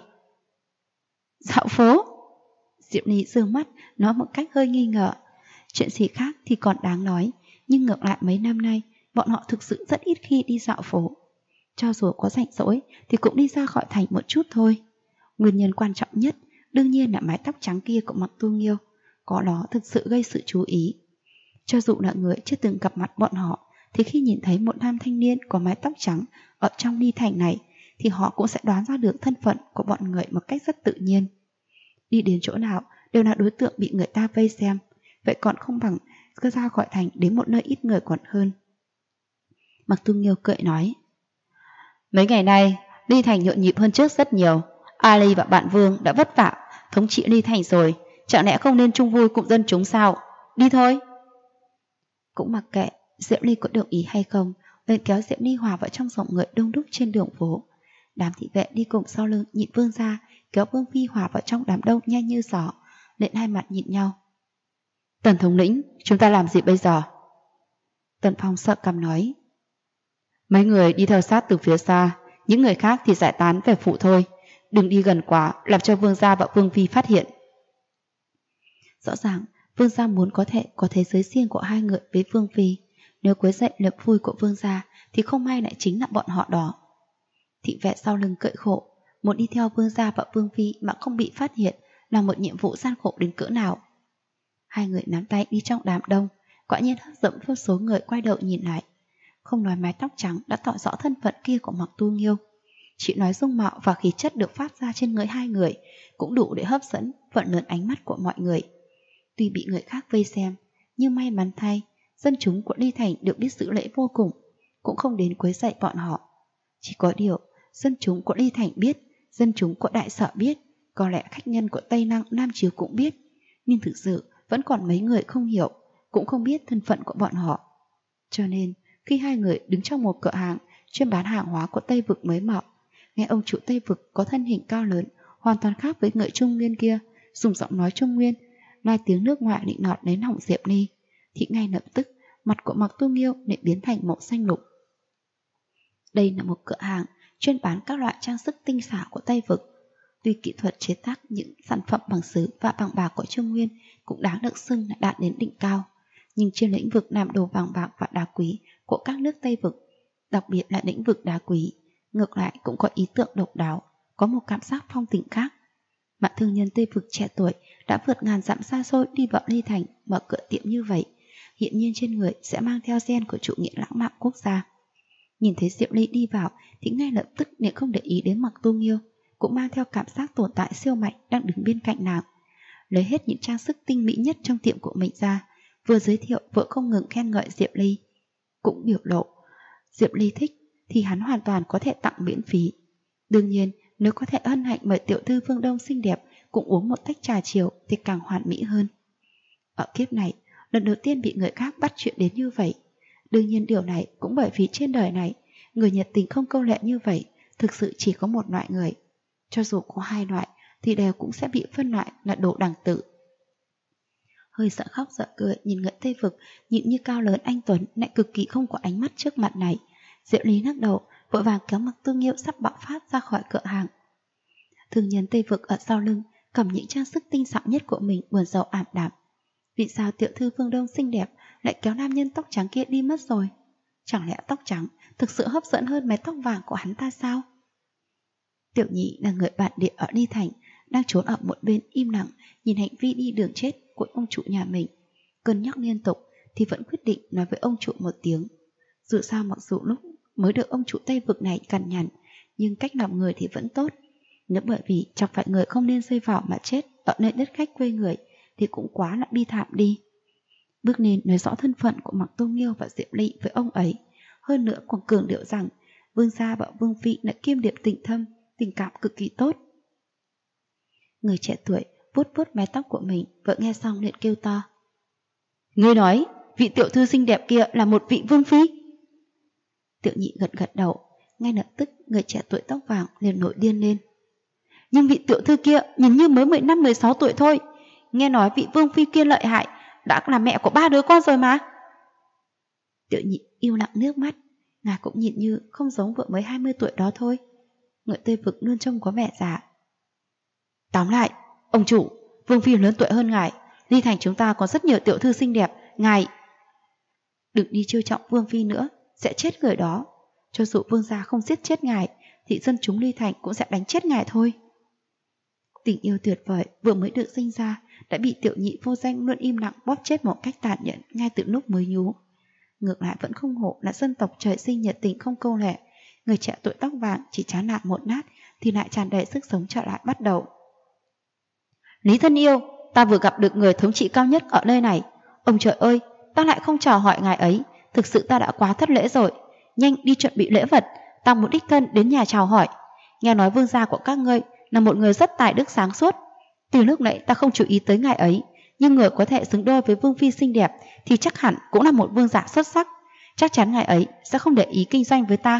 Dạo phố? Diệp Ly dương mắt nói một cách hơi nghi ngờ. Chuyện gì khác thì còn đáng nói, nhưng ngược lại mấy năm nay bọn họ thực sự rất ít khi đi dạo phố. Cho dù có rảnh rỗi thì cũng đi ra khỏi thành một chút thôi. Nguyên nhân quan trọng nhất đương nhiên là mái tóc trắng kia của Mạc Tu Nghiêu, có nó thực sự gây sự chú ý. Cho dù là người chưa từng gặp mặt bọn họ, thì khi nhìn thấy một nam thanh niên có mái tóc trắng ở trong Ly Thành này, thì họ cũng sẽ đoán ra được thân phận của bọn người một cách rất tự nhiên. Đi đến chỗ nào đều là đối tượng bị người ta vây xem, vậy còn không bằng cứ ra khỏi thành đến một nơi ít người còn hơn. Mạc Tu Nghiêu cười nói, mấy ngày nay Ly Thành nhộn nhịp hơn trước rất nhiều. Ali và bạn Vương đã vất vả thống trị Ly Thành rồi, chẳng lẽ không nên chung vui cùng dân chúng sao? Đi thôi. Cũng mặc kệ Diệm Ly có đồng ý hay không, liền kéo Diệm Ly hòa vào trong dòng người đông đúc trên đường phố. Đám thị vệ đi cùng sau lưng nhịn Vương ra, kéo Vương Phi hòa vào trong đám đông nhanh như gió, lên hai mặt nhìn nhau. Tần thống lĩnh, chúng ta làm gì bây giờ? Tần Phong sợ cằm nói, mấy người đi theo sát từ phía xa, những người khác thì giải tán về phủ thôi. Đừng đi gần quá, làm cho Vương gia và Vương Phi phát hiện. Rõ ràng Vương gia muốn có thể có thế giới riêng của hai người với Vương Phi. Nếu quấy dậy niềm vui của Vương gia thì không may lại chính là bọn họ đó. Thị vệ sau lưng cởi khổ, muốn đi theo Vương gia và Vương Phi mà không bị phát hiện là một nhiệm vụ gian khổ đến cỡ nào. Hai người nắm tay đi trong đám đông, quả nhiên hấp dẫn vô số người quay đầu nhìn lại. Không nói mái tóc trắng đã tỏ rõ thân phận kia của Mạc Tu Nghiêu, chỉ nói dung mạo và khí chất được phát ra trên người hai người cũng đủ để hấp dẫn phần lớn ánh mắt của mọi người. Tuy bị người khác vây xem, nhưng may mắn thay, dân chúng của Ly Thành được biết giữ lễ vô cùng, cũng không đến quấy rầy bọn họ. Chỉ có điều, dân chúng của Ly Thành biết, dân chúng của Đại Sở biết, có lẽ khách nhân của Tây Năng Nam Chiếu cũng biết, nhưng thực sự vẫn còn mấy người không hiểu, cũng không biết thân phận của bọn họ. Cho nên, khi hai người đứng trong một cửa hàng chuyên bán hàng hóa của Tây Vực mới mở, nghe ông chủ Tây Vực có thân hình cao lớn, hoàn toàn khác với người Trung Nguyên kia, dùng giọng nói Trung Nguyên, nói tiếng nước ngoài nịnh nọt đến họng Diệp Ly, thì ngay lập tức mặt của Mạc Tu Nghiêu lại biến thành màu xanh lục. Đây là một cửa hàng chuyên bán các loại trang sức tinh xảo của Tây Vực. Tuy kỹ thuật chế tác những sản phẩm bằng sứ và bằng bạc của Trung Nguyên cũng đáng được xưng là đạt đến đỉnh cao, nhưng trên lĩnh vực làm đồ vàng bạc và đá quý của các nước Tây Vực, đặc biệt là lĩnh vực đá quý, ngược lại cũng có ý tưởng độc đáo, có một cảm giác phong tình khác. Bạn thương nhân Tây Vực trẻ tuổi đã vượt ngàn dặm xa xôi đi vào Ly Thành mở cửa tiệm như vậy, hiện nhiên trên người sẽ mang theo gen của chủ nghĩa lãng mạn quốc gia. Nhìn thấy Diệp Ly đi vào thì ngay lập tức nếu không để ý đến Mạc Tu Nghiêu, cũng mang theo cảm giác tồn tại siêu mạnh đang đứng bên cạnh nàng. Lấy hết những trang sức tinh mỹ nhất trong tiệm của mình ra, vừa giới thiệu vợ không ngừng khen ngợi Diệp Ly. Cũng biểu lộ, Diệp Ly thích thì hắn hoàn toàn có thể tặng miễn phí. Đương nhiên, nếu có thể hân hạnh mời tiểu thư phương Đông xinh đẹp cũng uống một tách trà chiều thì càng hoàn mỹ hơn. Ở kiếp này, lần đầu tiên bị người khác bắt chuyện đến như vậy. Đương nhiên điều này cũng bởi vì trên đời này, người nhiệt tình không câu lệ như vậy thực sự chỉ có một loại người. Cho dù có hai loại thì đều cũng sẽ bị phân loại là đồ đẳng tử. Hơi sợ khóc sợ cười nhìn người Tây Vực nhịn như cao lớn anh Tuấn lại cực kỳ không có ánh mắt trước mặt này. Diệu Lý lắc đầu, vội vàng kéo Mạc Tu Nghiêu sắp bạo phát ra khỏi cửa hàng. Thương nhân Tây Vực ở sau lưng cầm những trang sức tinh xảo nhất của mình buồn rầu ảm đạm. Vì sao tiểu thư phương Đông xinh đẹp lại kéo nam nhân tóc trắng kia đi mất rồi? Chẳng lẽ tóc trắng thực sự hấp dẫn hơn mái tóc vàng của hắn ta sao? Tiểu Nhị là người bạn địa ở Ly Thành, đang trốn ở một bên im lặng nhìn hành vi đi đường chết của ông chủ nhà mình. Cân nhắc liên tục thì vẫn quyết định nói với ông chủ một tiếng. Dù sao mặc dù lúc mới được ông chủ Tây Vực này cằn nhằn, nhưng cách làm người thì vẫn tốt. Nếu bởi vì chọc phải người không nên rơi vào mà chết ở nơi đất khách quê người thì cũng quá là bi thảm đi. Bước nên nói rõ thân phận của Mạc Tu Nghiêu và Diệp Ly với ông ấy. Hơn nữa còn cường điệu rằng Vương gia và Vương Phi đã kiêm điệp tình thâm, tình cảm cực kỳ tốt. Người trẻ tuổi vuốt vuốt mái tóc của mình, vợ nghe xong liền kêu to. Ngươi nói vị tiểu thư xinh đẹp kia là một vị vương phi? Tiểu Nhị gật gật đầu, ngay lập tức người trẻ tuổi tóc vàng liền nổi điên lên. Nhưng vị tiểu thư kia nhìn như mới 15-16 tuổi thôi. Nghe nói vị vương phi kia lợi hại, đã là mẹ của 3 đứa con rồi mà. Tiểu Nhị yêu lặng nước mắt, ngài cũng nhìn như không giống vợ mới 20 tuổi đó thôi. Người Tây Vực luôn trông có vẻ già. Tóm lại, ông chủ, vương phi lớn tuổi hơn ngài. Ly Thành chúng ta có rất nhiều tiểu thư xinh đẹp, ngài đừng đi trêu trọng vương phi nữa, sẽ chết người đó. Cho dù vương gia không giết chết ngài, thì dân chúng Ly Thành cũng sẽ đánh chết ngài thôi. Tình yêu tuyệt vời vừa mới được sinh ra đã bị tiểu nhị vô danh luôn im lặng bóp chết một cách tàn nhẫn ngay từ lúc mới nhú. Ngược lại vẫn không hổ là dân tộc trời sinh nhiệt tình không câu nệ. Người trẻ tuổi tóc vàng chỉ chán nản một nát thì lại tràn đầy sức sống trở lại bắt đầu. Lý thân yêu, ta vừa gặp được người thống trị cao nhất ở nơi này. Ông trời ơi, ta lại không chào hỏi ngài ấy. Thực sự ta đã quá thất lễ rồi. Nhanh đi chuẩn bị lễ vật, ta muốn đích thân đến nhà chào hỏi. Nghe nói vương gia của các ngươi là một người rất tài đức sáng suốt. Từ lúc nãy ta không chú ý tới ngài ấy, nhưng người có thể xứng đôi với vương phi xinh đẹp thì chắc hẳn cũng là một vương giả xuất sắc. Chắc chắn ngài ấy sẽ không để ý kinh doanh với ta.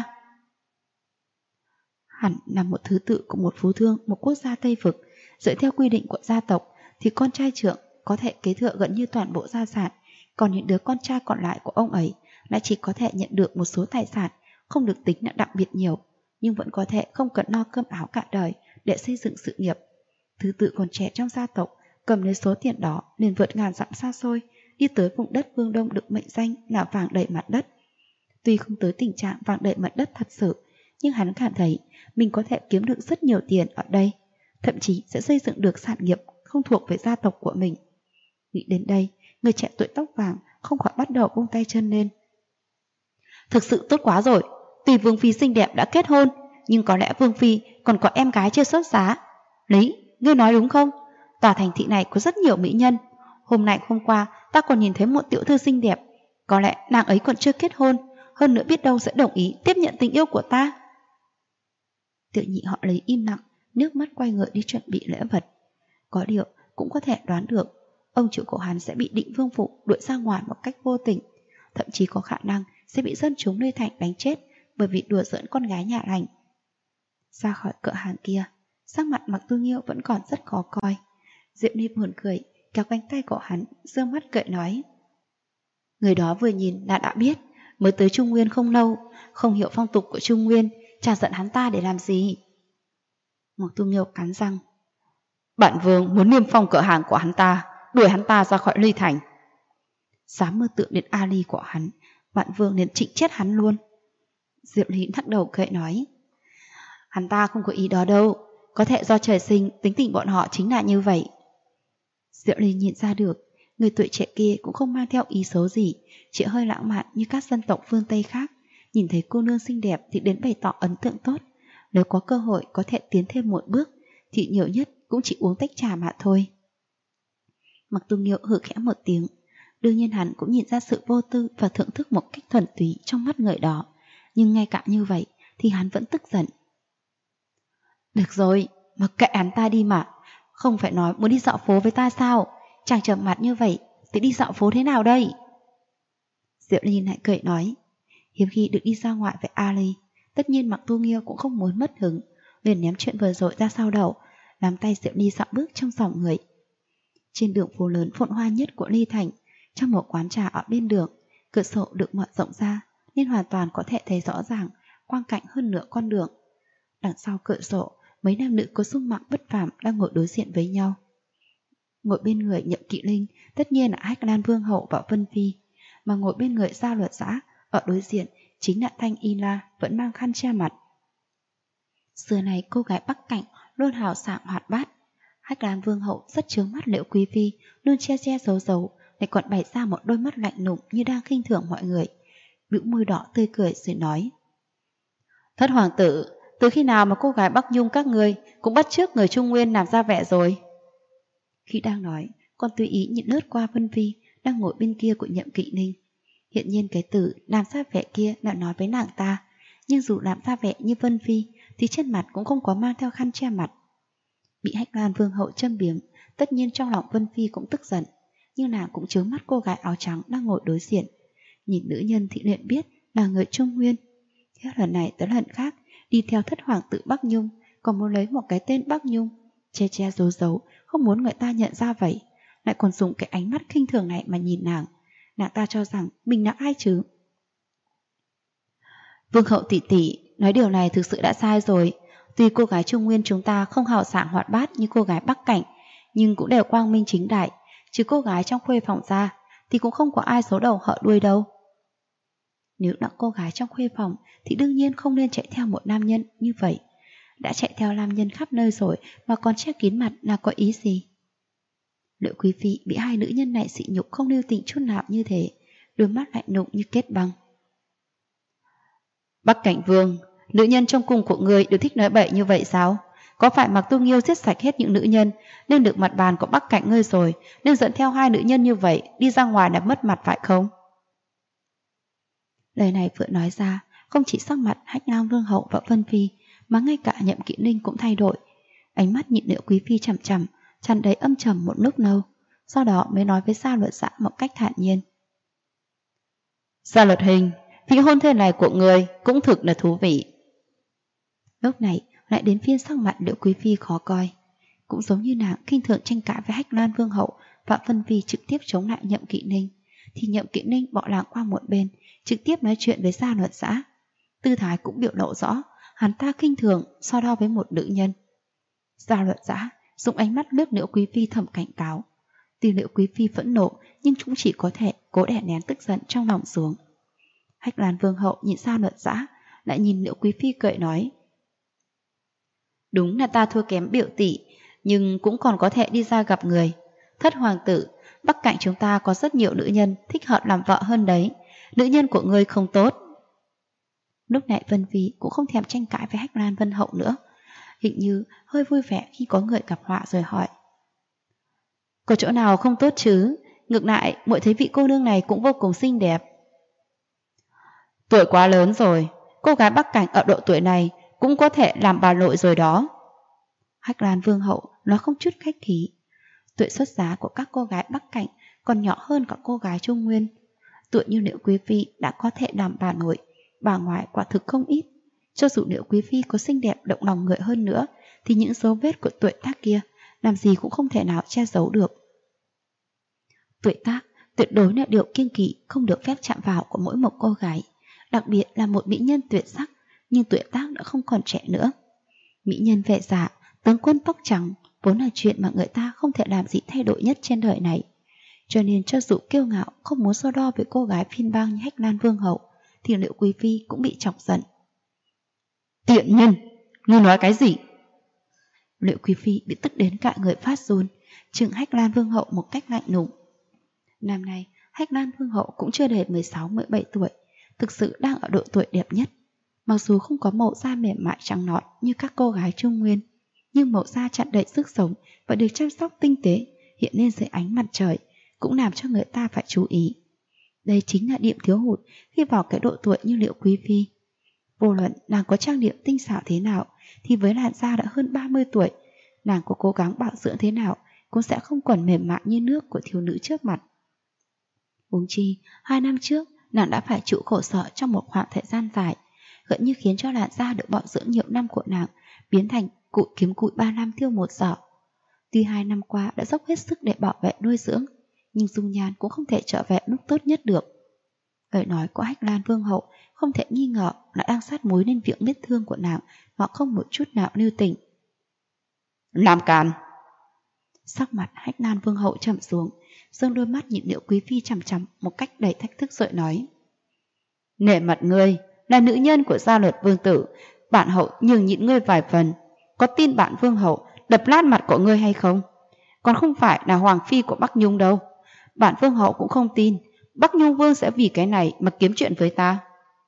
Hẳn là một thứ tự của một phú thương một quốc gia Tây Vực. Dựa theo quy định của gia tộc thì con trai trưởng có thể kế thừa gần như toàn bộ gia sản, còn những đứa con trai còn lại của ông ấy lại chỉ có thể nhận được một số tài sản, không được tính là đặc biệt nhiều, nhưng vẫn có thể không cần lo cơm áo cả đời để xây dựng sự nghiệp. Thứ tự còn trẻ trong gia tộc cầm lấy số tiền đó liền vượt ngàn dặm xa xôi, đi tới vùng đất phương Đông được mệnh danh là vàng đầy mặt đất. Tuy không tới tình trạng vàng đầy mặt đất thật sự, nhưng hắn cảm thấy mình có thể kiếm được rất nhiều tiền ở đây, thậm chí sẽ xây dựng được sản nghiệp không thuộc về gia tộc của mình. Nghĩ đến đây, người trẻ tuổi tóc vàng không khỏi bắt đầu vung tay chân lên. Thực sự tốt quá rồi, tuy vương phi xinh đẹp đã kết hôn, nhưng có lẽ vương phi còn có em gái chưa xuất giá. Lý, ngươi nói đúng không? Tòa thành thị này có rất nhiều mỹ nhân. Hôm nay hôm qua ta còn nhìn thấy một tiểu thư xinh đẹp, có lẽ nàng ấy còn chưa kết hôn, hơn nữa biết đâu sẽ đồng ý tiếp nhận tình yêu của ta. Tiểu nhị họ Lý im lặng, nước mắt quay ngựa đi chuẩn bị lễ vật. Có điều cũng có thể đoán được ông chủ của hắn sẽ bị Định Vương Phủ đuổi ra ngoài một cách vô tình, thậm chí có khả năng sẽ bị dân chúng Lê Thành đánh chết bởi vì đùa giỡn con gái nhà lành. Ra khỏi cửa hàng kia, sắc mặt Mạc Tu Nghiêu vẫn còn rất khó coi. Diệu Ni buồn cười, kéo cánh tay của hắn, dương mắt cười nói: người đó vừa nhìn đã biết, mới tới Trung Nguyên không lâu, không hiểu phong tục của Trung Nguyên, chả giận hắn ta để làm gì. Mạc Tu Nghiêu cắn răng: bản vương muốn niêm phong cửa hàng của hắn ta, đuổi hắn ta ra khỏi Ly Thành. Dám mơ tượng đến Ali của hắn, bản vương nên trịnh chết hắn luôn. Diệu Ly lắc đầu cười nói: hắn ta không có ý đó đâu, có thể do trời sinh tính tình bọn họ chính là như vậy. Diệu Ly nhìn ra được người tuổi trẻ kia cũng không mang theo ý xấu gì, chỉ hơi lãng mạn như các dân tộc phương Tây khác. Nhìn thấy cô nương xinh đẹp thì đến bày tỏ ấn tượng tốt, nếu có cơ hội có thể tiến thêm một bước thì nhiều nhất cũng chỉ uống tách trà mà thôi. Mạc Tu Nghiêu hừ khẽ một tiếng. Đương nhiên hắn cũng nhìn ra sự vô tư và thưởng thức một cách thuần túy trong mắt người đó, nhưng ngay cả như vậy thì hắn vẫn tức giận. Được rồi, mặc kệ hắn ta đi mà, không phải nói muốn đi dạo phố với ta sao? Chàng trầm mặt như vậy thì đi dạo phố thế nào đây? Diệu Ly lại cười nói: hiếm khi được đi ra ngoài với Ali. Tất nhiên Mạc Tu Nghiêu cũng không muốn mất hứng, liền ném chuyện vừa rồi ra sau đầu, làm tay Diệu Ly dạo bước trong dòng người. Trên đường phố lớn phồn hoa nhất của Ly Thành, trong một quán trà ở bên đường, cửa sổ được mở rộng ra nên hoàn toàn có thể thấy rõ ràng quang cảnh hơn nửa con đường. Đằng sau cửa sổ, mấy nam nữ có dung mạo bất phàm đang ngồi đối diện với nhau. Ngồi bên người Nhậm Kỵ Linh tất nhiên là Hách Lan Vương hậu và Vân Phi, mà ngồi bên người Gia Luật Giã ở đối diện chính là Thanh Y La vẫn mang khăn che mặt. Xưa này cô gái Bắc Cảnh luôn hào sảng hoạt bát. Hách Lan Vương hậu rất chướng mắt Liễu Quý Phi, luôn che che giấu giấu, lại còn bày ra một đôi mắt lạnh lùng như đang khinh thường mọi người. Bĩu môi đỏ tươi cười rồi nói: thất hoàng tử, từ khi nào mà cô gái Bắc Nhung các người cũng bắt chước người Trung Nguyên làm ra vẻ rồi? Khi đang nói, còn tùy ý nhìn lướt qua Vân Phi đang ngồi bên kia của Nhậm Kỵ Ninh. Hiện nhiên cái từ làm ra vẻ kia đã nói với nàng ta, nhưng dù làm ra vẻ như Vân Phi thì trên mặt cũng không có mang theo khăn che mặt. Bị Hách Lan Vương hậu châm biếm, tất nhiên trong lòng Vân Phi cũng tức giận, nhưng nàng cũng chướng mắt cô gái áo trắng đang ngồi đối diện. Nhìn nữ nhân thì liền biết là người Trung Nguyên. Hết lần này tới lần khác đi theo thất hoàng tử Bắc Nhung, còn muốn lấy một cái tên Bắc Nhung, che che giấu giấu, không muốn người ta nhận ra vậy, lại còn dùng cái ánh mắt khinh thường này mà nhìn nàng. Nàng ta cho rằng mình là ai chứ? Vương hậu tỷ tỷ, nói điều này thực sự đã sai rồi. Tuy cô gái Trung Nguyên chúng ta không hào sảng hoạt bát như cô gái Bắc Cảnh, nhưng cũng đều quang minh chính đại, chứ cô gái trong khuê phòng ra thì cũng không có ai xấu đầu hở đuôi đâu. Nếu là cô gái trong khuê phòng thì đương nhiên không nên chạy theo một nam nhân như vậy. Đã chạy theo nam nhân khắp nơi rồi mà còn che kín mặt là có ý gì? Liệu quý phi bị hai nữ nhân này sỉ nhục không lưu tình chút nào như thế, đôi mắt lạnh lùng như kết băng. Bắc Cảnh Vương, nữ nhân trong cung của người đều thích nói bậy như vậy sao? Có phải Mạc Tu Nghiêu giết sạch hết những nữ nhân nên được mặt bàn của Bắc Cảnh ngươi rồi, nên dẫn theo hai nữ nhân như vậy đi ra ngoài là mất mặt phải không? Lời này vừa nói ra, không chỉ sắc mặt Hách Lang Vương hậu và Vân Phi mà ngay cả Nhậm Kỵ Ninh cũng thay đổi. Ánh mắt nhìn Liệu quý phi chằm chằm, tràn đầy âm trầm một lúc lâu, sau đó mới nói với Sa Luật Dạ một cách thản nhiên. Sa Luật Hình, vị hôn thê này của người cũng thực là thú vị. Lúc này lại đến phiên sắc mặt Liệu quý phi khó coi, cũng giống như nàng khinh thường tranh cãi với Hách Lan Vương hậu và Vân Phi trực tiếp chống lại Nhậm Kỵ Ninh, thì Nhậm Kỵ Ninh bỏ làng qua một bên, trực tiếp nói chuyện với Sa Luật Dạ. Tư thái cũng biểu lộ rõ hắn ta khinh thường so đo với một nữ nhân. Sa Luật Dạ dùng ánh mắt lướt Liễu quý phi thầm cảnh cáo. Tuy Liễu quý phi phẫn nộ nhưng cũng chỉ có thể cố đè nén tức giận trong lòng xuống. Hách Lan Vương hậu nhìn Sa Luật Dạ, lại nhìn Liễu quý phi cười nói: đúng là ta thua kém biểu tỷ, nhưng cũng còn có thể đi ra gặp người. Thất hoàng tử, Bắc Cảnh chúng ta có rất nhiều nữ nhân thích hợp làm vợ hơn đấy. Nữ nhân của ngươi không tốt. Lúc này Vân Phi cũng không thèm tranh cãi với Hách Lan Vân hậu nữa, hình như hơi vui vẻ khi có người gặp họa rồi hỏi: có chỗ nào không tốt chứ? Ngược lại, muội thấy vị cô nương này cũng vô cùng xinh đẹp. Tuổi quá lớn rồi, cô gái Bắc Cảnh ở độ tuổi này cũng có thể làm bà nội rồi đó. Hách Lan Vương hậu nói không chút khách khí. Tuổi xuất giá của các cô gái Bắc Cảnh còn nhỏ hơn cả cô gái Trung Nguyên. Tuổi như Liễu quý phi đã có thể làm bà nội, bà ngoại quả thực không ít. Cho dù Liễu quý phi có xinh đẹp động lòng người hơn nữa, thì những dấu vết của tuổi tác kia làm gì cũng không thể nào che giấu được. Tuổi tác tuyệt đối là điều kiêng kỵ không được phép chạm vào của mỗi một cô gái, đặc biệt là một mỹ nhân tuyệt sắc nhưng tuổi tác đã không còn trẻ nữa. Mỹ nhân vệ dạ, tướng quân tóc trắng vốn là chuyện mà người ta không thể làm gì thay đổi nhất trên đời này. Cho nên cho dù kiêu ngạo không muốn so đo với cô gái phiên bang như Hách Lan Vương hậu, thì Liễu quý phi cũng bị chọc giận. Tiện nhân, ngươi nói cái gì? Liễu quý phi bị tức đến cả người phát run, trừng Hách Lan Vương hậu một cách lạnh lùng. Năm nay Hách Lan Vương hậu cũng chưa đầy 16-17 tuổi, thực sự đang ở độ tuổi đẹp nhất. Mặc dù không có màu da mềm mại trắng nõn như các cô gái Trung Nguyên, nhưng màu da tràn đầy sức sống và được chăm sóc tinh tế, hiện lên dưới ánh mặt trời, cũng làm cho người ta phải chú ý. Đây chính là điểm thiếu hụt khi vào cái độ tuổi như Liễu quý phi. Vô luận nàng có trang điểm tinh xảo thế nào, thì với làn da đã hơn 30 tuổi, nàng có cố gắng bảo dưỡng thế nào cũng sẽ không còn mềm mại như nước của thiếu nữ trước mặt. Huống chi, 2 năm trước, nàng đã phải chịu khổ sở trong một khoảng thời gian dài, gần như khiến cho làn da được bảo dưỡng nhiều năm của nàng biến thành cụi kiếm cụi 3 năm tiêu một giỏ. Tuy 2 năm qua đã dốc hết sức để bảo vệ nuôi dưỡng, nhưng dung nhan cũng không thể trở về lúc tốt nhất được. Lời nói của Hách Lan Vương hậu không thể nghi ngờ là đang sát muối lên miệng vết thương của nàng mà không một chút nào lưu tình. Làm càn! Sắc mặt Hách Lan Vương hậu trầm xuống, giương đôi mắt nhìn Liễu quý phi chằm chằm một cách đầy thách thức rồi nói: nể mặt ngươi là nữ nhân của gia luật vương tử, bản hậu nhường nhịn ngươi vài phần. Có tin bản vương hậu đập lát mặt của ngươi hay không? Còn không phải là hoàng phi của Bắc Nhung đâu. Bản vương hậu cũng không tin Bắc Nhung vương sẽ vì cái này mà kiếm chuyện với ta.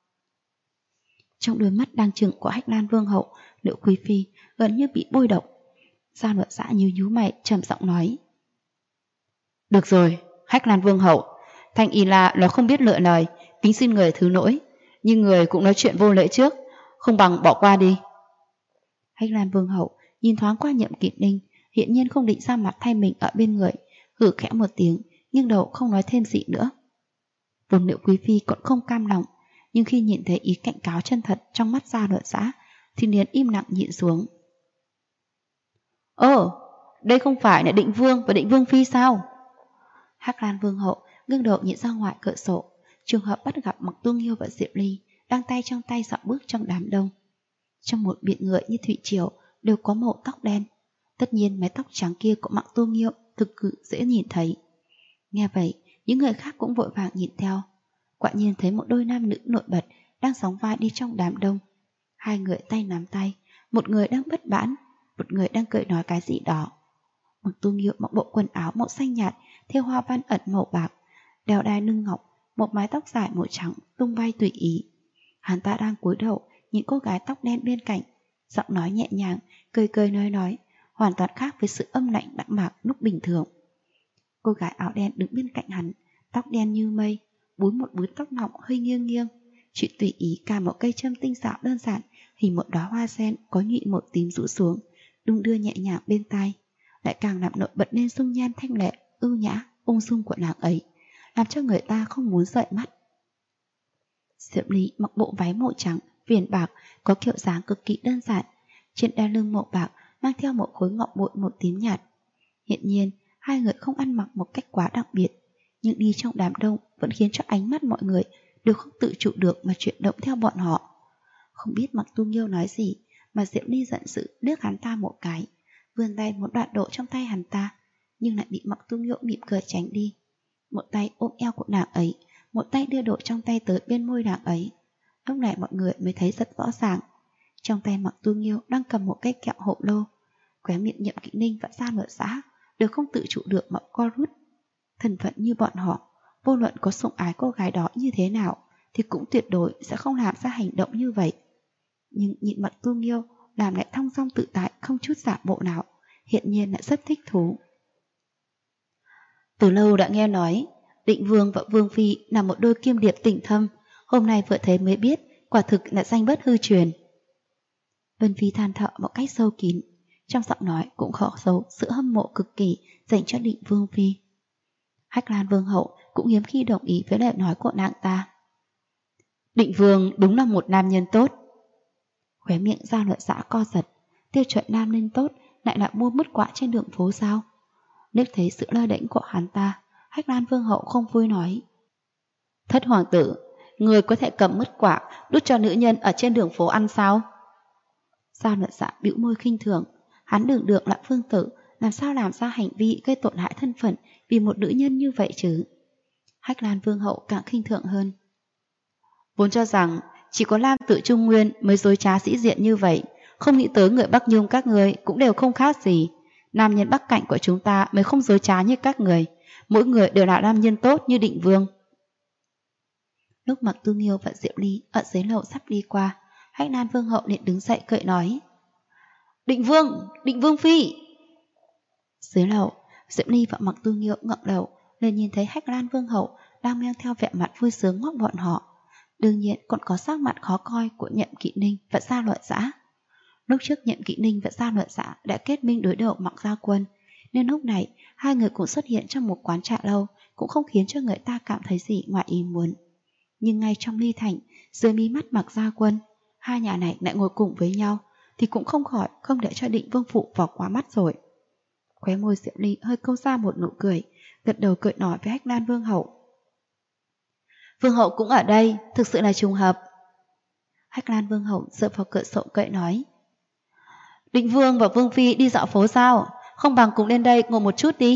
Trong đôi mắt đang trừng của Hách Lan Vương hậu, Liễu quý phi gần như bị bôi độc. Gia luật dạ nhíu mày trầm giọng nói: được rồi, Hách Lan Vương hậu, Thanh Y La nó không biết lựa lời, kính xin người thứ lỗi, nhưng người cũng nói chuyện vô lễ trước, không bằng bỏ qua đi. Hách Lan Vương hậu nhìn thoáng qua Nhậm Kỵ Ninh, hiện nhiên không định ra mặt thay mình ở bên người, hử khẽ một tiếng, nhưng đầu không nói thêm gì nữa. Vốn Liễu quý phi còn không cam lòng, nhưng khi nhìn thấy ý cảnh cáo chân thật trong mắt Gia luật dạ, thì liền im lặng nhịn xuống. Đây không phải là Định Vương và Định Vương phi sao? Hách Lan Vương hậu ngưng đầu nhìn ra ngoài cửa sổ, trường hợp bắt gặp Mạc Tu Nghiêu và Diệp Ly đang tay trong tay dạo bước trong đám đông. Trong một biển người như thủy triều đều có màu tóc đen, tất nhiên mái tóc trắng kia của Mạc Tu Nghiêu thực sự dễ nhìn thấy. Nghe vậy, những người khác cũng vội vàng nhìn theo. quả nhiên thấy một đôi nam nữ nổi bật đang sóng vai đi trong đám đông. Hai người tay nắm tay, một người đang bất bãn, một người đang cười nói cái gì đó. Mặc Tu Nghiêu mặc bộ quần áo màu xanh nhạt, thêu hoa văn ẩn màu bạc, đeo đai lưng ngọc, một mái tóc dài màu trắng tung bay tùy ý. Hắn ta đang cúi đầu nhìn cô gái tóc đen bên cạnh, giọng nói nhẹ nhàng, cười cười nói, hoàn toàn khác với sự âm lạnh đạm mạc lúc bình thường. Cô gái áo đen đứng bên cạnh hắn, tóc đen như mây, búi một búi tóc mỏng hơi nghiêng nghiêng, chị tùy ý cài một cây châm tinh xảo đơn giản, hình một đóa hoa sen có nhụy một tím rũ xuống, đung đưa nhẹ nhàng bên tai, lại càng làm nổi bật lên dung nhan thanh lệ, ưu nhã, ung dung của nàng ấy, làm cho người ta không muốn rời mắt. Diệp Ly mặc bộ váy màu trắng, viền bạc, có kiểu dáng cực kỳ đơn giản, trên đai lưng màu bạc mang theo một khối ngọc bội màu tím nhạt. Hiện nhiên, hai người không ăn mặc một cách quá đặc biệt, nhưng đi trong đám đông vẫn khiến cho ánh mắt mọi người đều không tự chủ được mà chuyển động theo bọn họ. Không biết Mặc Tu Nghiêu nói gì mà Diệp Ly giận dữ liếc hắn ta một cái, vươn tay muốn đoạt đồ trong tay hắn ta, nhưng lại bị Mặc Tu Nghiêu mỉm cười tránh đi. Một tay ôm eo của nàng ấy, một tay đưa đồ trong tay tới bên môi nàng ấy. Lúc này mọi người mới thấy rất rõ ràng, trong tay Mặc Tu Nghiêu đang cầm một cái kẹo hộp lô. Khóe miệng Nhậm Kỵ Ninh và Gia Luật Giã đều không tự chủ được mà co rút. Thân phận như bọn họ, vô luận có sủng ái cô gái đó như thế nào thì cũng tuyệt đối sẽ không làm ra hành động như vậy. Nhưng nhìn Mặc Tu Nghiêu làm lại thong dong tự tại, không chút giả bộ nào, hiện nhiên lại rất thích thú. Từ lâu đã nghe nói Định Vương và Vương Phi là một đôi kim điệp tình thâm, hôm nay vừa thấy mới biết quả thực là danh bất hư truyền. Vân Phi than thở một cách sâu kín, trong giọng nói cũng khó giấu sự hâm mộ cực kỳ dành cho Định Vương Phi. Hách Lan Vương hậu cũng hiếm khi đồng ý với lời nói của nàng ta. Định Vương đúng là một nam nhân tốt. Khóe miệng Gia Luật Giã co giật, tiêu chuẩn nam nhân tốt lại là mua mứt quả trên đường phố sao? Liếc thấy sự lơ đễnh của hắn ta, Hách Lan Vương hậu không vui nói: Thất hoàng tử, người có thể cầm mứt quả đút cho nữ nhân ở trên đường phố ăn sao? Gia Luật Giã bĩu môi khinh thường, hắn đường đường là vương tử, làm sao làm ra hành vi gây tổn hại thân phận vì một nữ nhân như vậy chứ? Hách Lan Vương hậu càng khinh thường hơn. Vốn cho rằng chỉ có Lam Tự Trung Nguyên mới dối trá sĩ diện như vậy, không nghĩ tới người Bắc Nhung các người cũng đều không khác gì. Nam nhân Bắc Cảnh của chúng ta mới không dối trá như các người, mỗi người đều là nam nhân tốt như Định Vương. Lúc Mặc Tu Nghiêu và Diệu Ly ở dưới lầu sắp đi qua, Hách Lan Vương hậu liền đứng dậy cười nói: Định Vương Phi. Dưới lầu, Diệu Ly và Mặc Tu Nghiêu ngẩng đầu lên nhìn thấy Hách Lan Vương hậu đang mang theo vẻ mặt vui sướng ngoắc bọn họ. Đương nhiên còn có sắc mặt khó coi của Nhậm Kỵ Ninh và Gia Luật Giã. Lúc trước Nhậm Kỵ Ninh và Gia Luật Giã đã kết minh đối đầu Mặc Gia Quân, nên lúc này hai người cũng xuất hiện trong một quán trà lâu, cũng không khiến cho người ta cảm thấy gì ngoài ý muốn. Nhưng ngay trong ly thành, dưới mí mắt Mặc Gia Quân, hai nhà này lại ngồi cùng với nhau, thì cũng không khỏi không để cho Định Vương phụ vào quá mắt rồi. Khóe môi Diệu Ly hơi câu ra một nụ cười, gật đầu cười nói với Hách Lan Vương hậu: Vương hậu cũng ở đây, thực sự là trùng hợp. Hách Lan Vương hậu dựa vào cửa sổ cười nói: Định Vương và Vương Phi đi dạo phố sao? Không bằng cùng lên đây ngồi một chút đi.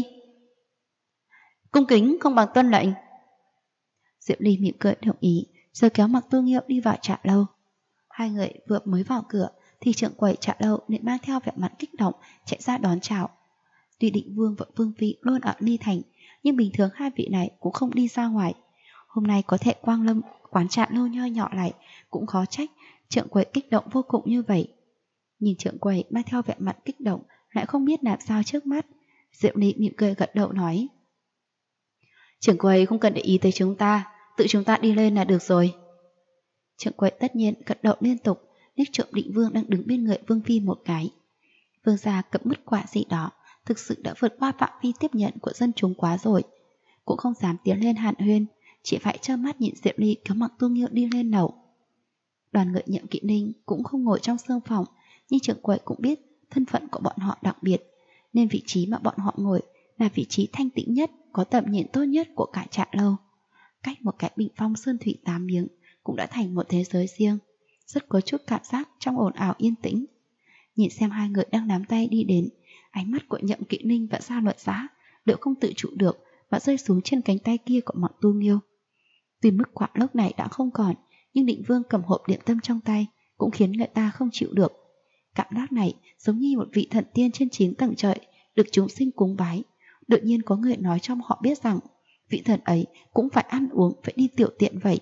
Cung kính không bằng tuân lệnh. Diệu Ly mỉm cười đồng ý, rồi kéo Mặc Tu Nghiêu đi vào trà lâu. Hai người vừa mới vào cửa thì trưởng quầy trà lâu liền mang theo vẻ mặt kích động chạy ra đón chào. Tuy Định Vương và Vương Phi luôn ở Ly Thành, nhưng bình thường hai vị này cũng không đi ra ngoài. Hôm nay có thể quang lâm quán trà lâu nho nhỏ lại, cũng khó trách trưởng quầy kích động vô cùng như vậy. Nhìn trưởng quầy mang theo vẻ mặt kích động, lại không biết làm sao trước mắt, Diệu Ly mỉm cười gật đầu nói: Trưởng quầy không cần để ý tới chúng ta, tự chúng ta đi lên là được rồi. Trưởng quầy tất nhiên gật đầu liên tục, liếc trộm Định Vương đang đứng bên người Vương Phi một cái. Vương gia cầm mứt quả gì đó thực sự đã vượt qua phạm vi tiếp nhận của dân chúng quá rồi, cũng không dám tiến lên hàn huyên, chỉ phải trơ mắt nhìn Diệu Ly kéo Mặc Tu Nghiêu đi lên lầu. Đoàn người Nhậm Kỵ Ninh cũng không ngồi trong sương phòng, nhưng trưởng quầy cũng biết thân phận của bọn họ đặc biệt, nên vị trí mà bọn họ ngồi là vị trí thanh tĩnh nhất, có tầm nhìn tốt nhất của cả trà lâu. Cách một cái bình phong sơn thủy 8 miếng cũng đã thành một thế giới riêng, rất có chút cảm giác trong ồn ào yên tĩnh. Nhìn xem hai người đang nắm tay đi đến, ánh mắt của Nhậm Kỵ Ninh và Gia Luật Giã đều không tự chủ được mà rơi xuống trên cánh tay kia của Mặc Tu Nghiêu. Tuy mức quạ lúc này đã không còn, nhưng Định Vương cầm hộp điểm tâm trong tay cũng khiến người ta không chịu được. Cảm giác này giống như một vị thần tiên trên 9 tầng trời được chúng sinh cúng bái. Đột nhiên có người nói cho họ biết rằng vị thần ấy cũng phải ăn uống, phải đi tiểu tiện vậy.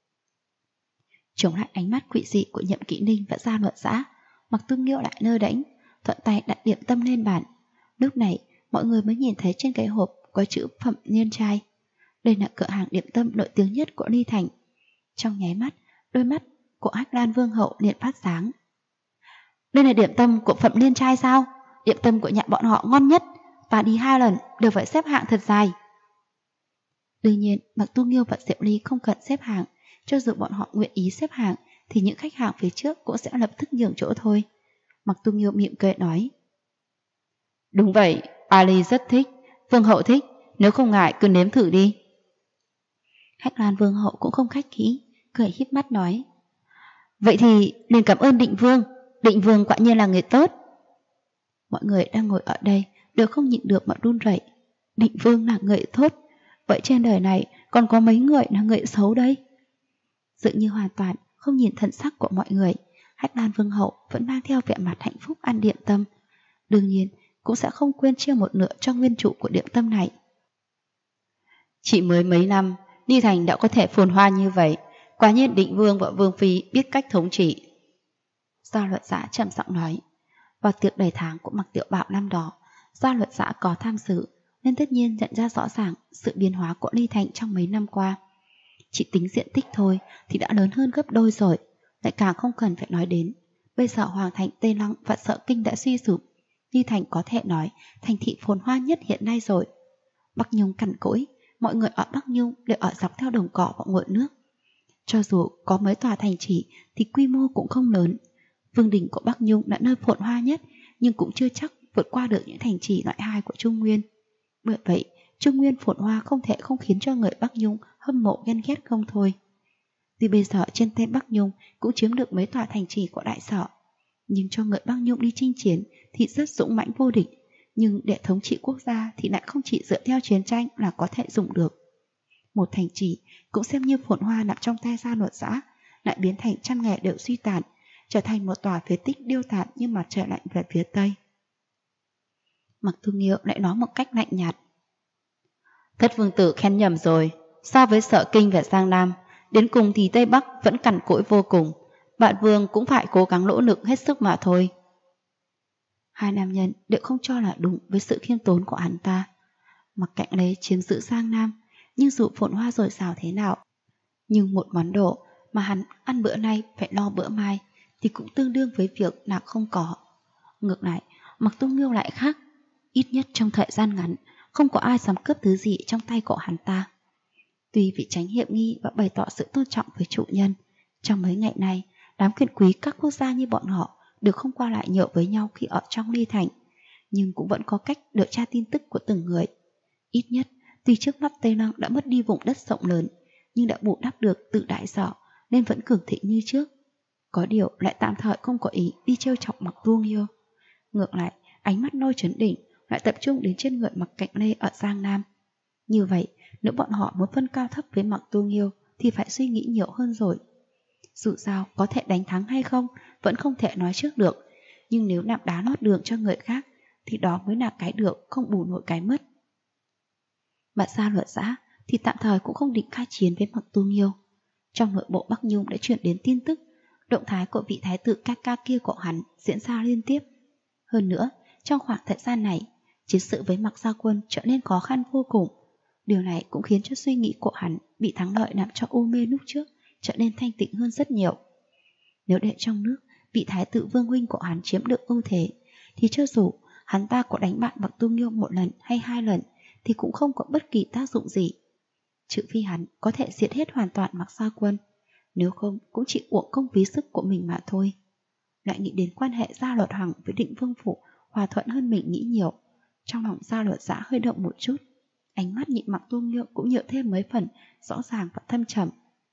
Chống lại ánh mắt quỷ dị của Nhậm Kỵ Ninh và Gia Luật Dã, Mặc Tương Nghiêu lại lơ đễnh, thuận tay đặt điểm tâm lên bàn. Lúc này mọi người mới nhìn thấy trên cái hộp có chữ Phẩm Liên Trai. Đây là cửa hàng điểm tâm nổi tiếng nhất của Ly Thành. Trong nháy mắt, đôi mắt của Hách Lan Vương hậu liền phát sáng. Đây là điểm tâm của Phẩm Liên Trai sao? Điểm tâm của nhà bọn họ ngon nhất, ta đi 2 lần đều phải xếp hạng thật dài. Đương nhiên, Mặc Tu Nghiêu và Diệp Ly không cần xếp hạng. Cho dù bọn họ nguyện ý xếp hạng thì những khách hàng phía trước cũng sẽ lập tức nhường chỗ thôi. Mặc Tu Nghiêu mỉm cười nói. Đúng vậy, Ali rất thích, Vương hậu thích, nếu không ngại cứ nếm thử đi. Hách Lan Vương hậu cũng không khách khí, cười híp mắt nói. Vậy thì liền cảm ơn Định Vương quả nhiên là người tốt. Mọi người đang ngồi ở đây đều không nhịn được mà run rẩy. Định Vương là người tốt, vậy trên đời này còn có mấy người là người xấu đây? Dường như hoàn toàn không nhìn thần sắc của mọi người, Hách Lan Vương hậu vẫn mang theo vẻ mặt hạnh phúc ăn điểm tâm. Đương nhiên cũng sẽ không quên chia một nửa cho nguyên chủ của điểm tâm này. Chỉ mới mấy năm, Ly Thành đã có thể phồn hoa như vậy, quả nhiên Định Vương và Vương Phi biết cách thống trị. Gia Luật Dã trầm giọng nói. Vào tiệc đầy tháng của Mặc Tiểu Bảo năm đó, Gia Luật Dã có tham dự, nên tất nhiên nhận ra rõ ràng sự biến hóa của Ly Thành trong mấy năm qua. Chỉ tính diện tích thôi thì đã lớn hơn gấp đôi rồi, lại càng không cần phải nói đến. Bây giờ Hoàng thành Tây Lăng và Sợ Kinh đã suy sụp, Ly Thành có thể nói thành thị phồn hoa nhất hiện nay rồi. Bắc Nhung cằn cỗi, mọi người ở Bắc Nhung đều ở dọc theo đồng cỏ và nguồn nước. Cho dù có mấy tòa thành trì thì quy mô cũng không lớn. Vương đình của Bắc Nhung là nơi phồn hoa nhất, nhưng cũng chưa chắc vượt qua được những thành trì loại 2 của Trung Nguyên. Bởi vậy, Trung Nguyên phồn hoa không thể không khiến cho người Bắc Nhung hâm mộ ghen ghét không thôi. Tuy bây giờ trên tên Bắc Nhung cũng chiếm được mấy tòa thành trì của Đại Sở, nhưng cho người Bắc Nhung đi chinh chiến thì rất dũng mãnh vô địch, nhưng để thống trị quốc gia thì lại không chỉ dựa theo chiến tranh là có thể dùng được. Một thành trì cũng xem như phồn hoa nằm trong tay Gia Luật Dã, lại biến thành trăm nghè đều suy tàn, trở thành một tòa phế tích điêu tàn như mặt trời lạnh về phía Tây. Mặc Tu Nghiêu lại nói một cách lạnh nhạt. Thất vương tử khen nhầm rồi, so với Sợ Kinh và Giang Nam, đến cùng thì Tây Bắc vẫn cằn cỗi vô cùng, bạn vương cũng phải cố gắng nỗ lực hết sức mà thôi. Hai nam nhân đều không cho là đúng với sự khiêm tốn của hắn ta. Mặc cạnh lấy chiếm giữ Giang Nam, nhưng dù phồn hoa dồi dào thế nào, nhưng một món đồ mà hắn ăn bữa nay phải lo bữa mai thì cũng tương đương với việc là không có. Ngược lại, Mặc Tu Nghiêu lại khác, ít nhất trong thời gian ngắn không có ai dám cướp thứ gì trong tay của hắn ta. Tuy vì tránh hiểm nghi và bày tỏ sự tôn trọng với chủ nhân, trong mấy ngày nay, đám quyền quý các quốc gia như bọn họ đều không qua lại nhiều với nhau khi ở trong Ly Thành, nhưng cũng vẫn có cách điều tra tin tức của từng người. Ít nhất, tuy trước mắt Tây Lăng đã mất đi vùng đất rộng lớn, nhưng đã bù đắp được từ Đại Sở nên vẫn cường thịnh như trước. Có điều lại tạm thời không có ý đi trêu chọc Mặc Tu Nghiêu. Ngược lại, ánh mắt nôi chấn đỉnh lại tập trung đến trên người Mặc Cạnh Lê ở Giang Nam. Như vậy, nếu bọn họ muốn phân cao thấp với Mặc Tu Nghiêu thì phải suy nghĩ nhiều hơn rồi. Dù sao có thể đánh thắng hay không vẫn không thể nói trước được, nhưng nếu nạp đá lót đường cho người khác thì đó mới là cái được không bù nổi cái mất. Mà Gia Luật Dã thì tạm thời cũng không định khai chiến với Mặc Tu Nghiêu. Trong nội bộ Bắc Nhung đã chuyển đến tin tức động thái của vị thái tử ca ca kia của hắn diễn ra liên tiếp. Hơn nữa, trong khoảng thời gian này, chiến sự với Mặc Gia Quân trở nên khó khăn vô cùng. Điều này cũng khiến cho suy nghĩ của hắn bị thắng lợi làm cho u mê lúc trước trở nên thanh tịnh hơn rất nhiều. Nếu để trong nước, vị thái tử Vương huynh của hắn chiếm được ưu thế, thì cho dù hắn ta có đánh bại Mặc Tu Nghiêu 1 lần hay 2 lần thì cũng không có bất kỳ tác dụng gì. Trừ phi hắn có thể diệt hết hoàn toàn Mặc Gia Quân, nếu không cũng chỉ uổng công phí sức của mình mà thôi. Lại nghĩ đến quan hệ Gia Luật Hằng với Định Vương Phủ hòa thuận hơn mình nghĩ nhiều, trong lòng Gia Luật Dã hơi động một chút. Ánh mắt nhịn Mặc Tu Nghiêu cũng nhiều thêm mấy phần rõ ràng và thâm trầm.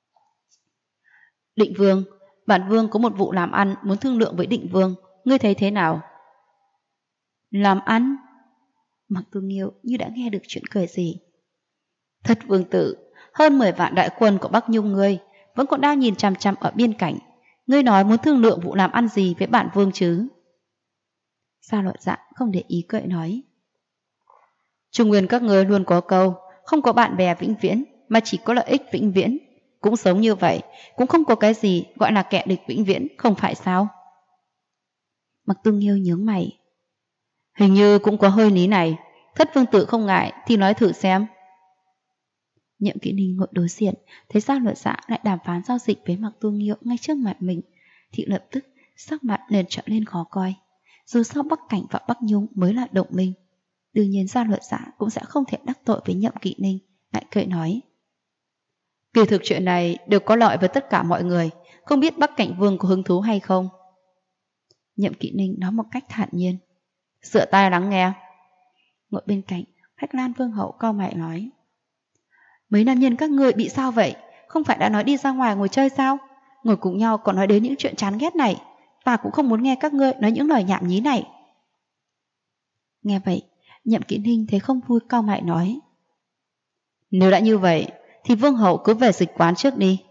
Định Vương, bản vương có một vụ làm ăn muốn thương lượng với Định Vương, ngươi thấy thế nào? Làm ăn? Mặc Tu Nghiêu như đã nghe được chuyện cười gì. Thất vương tử, hơn 10 vạn đại quân của Bắc Nhung ngươi vẫn còn đang nhìn chằm chằm ở biên cảnh. Ngươi nói muốn thương lượng vụ làm ăn gì với bản vương chứ? Sa Lợi Dạ không để ý cười nói. Trung nguyên các ngươi luôn có câu, không có bạn bè vĩnh viễn, mà chỉ có lợi ích vĩnh viễn. Cũng sống như vậy, cũng không có cái gì gọi là kẻ địch vĩnh viễn, không phải sao? Mặc Tu Nghiêu nhướng mày. Hình như cũng có hơi lý này, Thất vương tử không ngại thì nói thử xem. Nhậm Kỵ Ninh ngồi đối diện, thấy Sa Lợi Dạ lại đàm phán giao dịch với Mặc Tu Nghiêu ngay trước mặt mình, thì lập tức sắc mặt liền trở lên khó coi. Dù sao Bắc Cảnh và Bắc Nhung mới là đồng minh, đương nhiên Sa Lợi Dạ cũng sẽ không thể đắc tội với Nhậm Kỵ Ninh, lại cười nói. Kỳ thực chuyện này đều có lợi với tất cả mọi người, không biết Bắc Cảnh Vương có hứng thú hay không? Nhậm Kỵ Ninh nói một cách thản nhiên. Dựa tai lắng nghe. Ngồi bên cạnh, Hách Lan Vương hậu cau mày nói. Mấy nam nhân các ngươi bị sao vậy? Không phải đã nói đi ra ngoài ngồi chơi sao? Ngồi cùng nhau còn nói đến những chuyện chán ghét này. Ta cũng không muốn nghe các ngươi nói những lời nhảm nhí này. Nghe vậy, Nhậm Kỵ Ninh thấy không vui, cau mày nói. Nếu đã như vậy, thì Vương hậu cứ về dịch quán trước đi.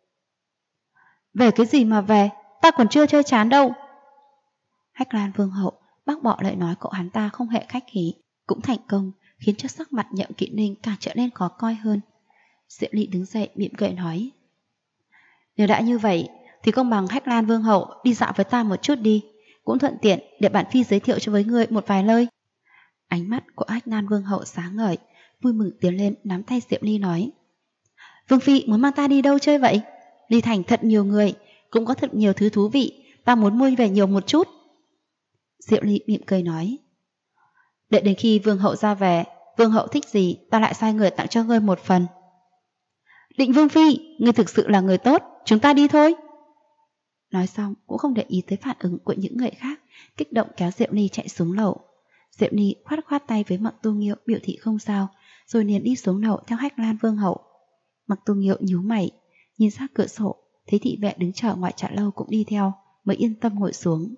Về cái gì mà về? Ta còn chưa chơi chán đâu. Hách Lan Vương hậu bác bỏ lời nói của hắn ta không hề khách khí, cũng thành công, khiến cho sắc mặt Nhậm Kỵ Ninh càng trở nên khó coi hơn. Diệu Ly đứng dậy mỉm cười nói. Nếu đã như vậy, thì không bằng Hách Lan Vương hậu đi dạo với ta một chút đi, cũng thuận tiện để bản phi giới thiệu cho với người một vài lời. Ánh mắt của Hách Lan Vương hậu sáng ngời, vui mừng tiến lên nắm tay Diệu Ly nói. Vương phi muốn mang ta đi đâu chơi vậy? Ly Thành thật nhiều người, cũng có thật nhiều thứ thú vị, ta muốn mua về nhiều một chút. Diệu Ly mỉm cười nói. Đợi đến khi Vương hậu ra về, Vương hậu thích gì ta lại sai người tặng cho ngươi một phần. Định Vương phi, ngươi thực sự là người tốt, chúng ta đi thôi. Nói xong cũng không để ý tới phản ứng của những người khác, kích động kéo Diệu Ly chạy xuống lầu. Diệu Ly khoát khoát tay với Mặc Tu Nghiêu biểu thị không sao, rồi liền đi xuống lầu theo Hách Lan Vương hậu. Mặc Tu Nghiêu nhíu mày, nhìn ra cửa sổ, thấy thị vệ đứng chờ ngoài trà lâu cũng đi theo, mới yên tâm ngồi xuống.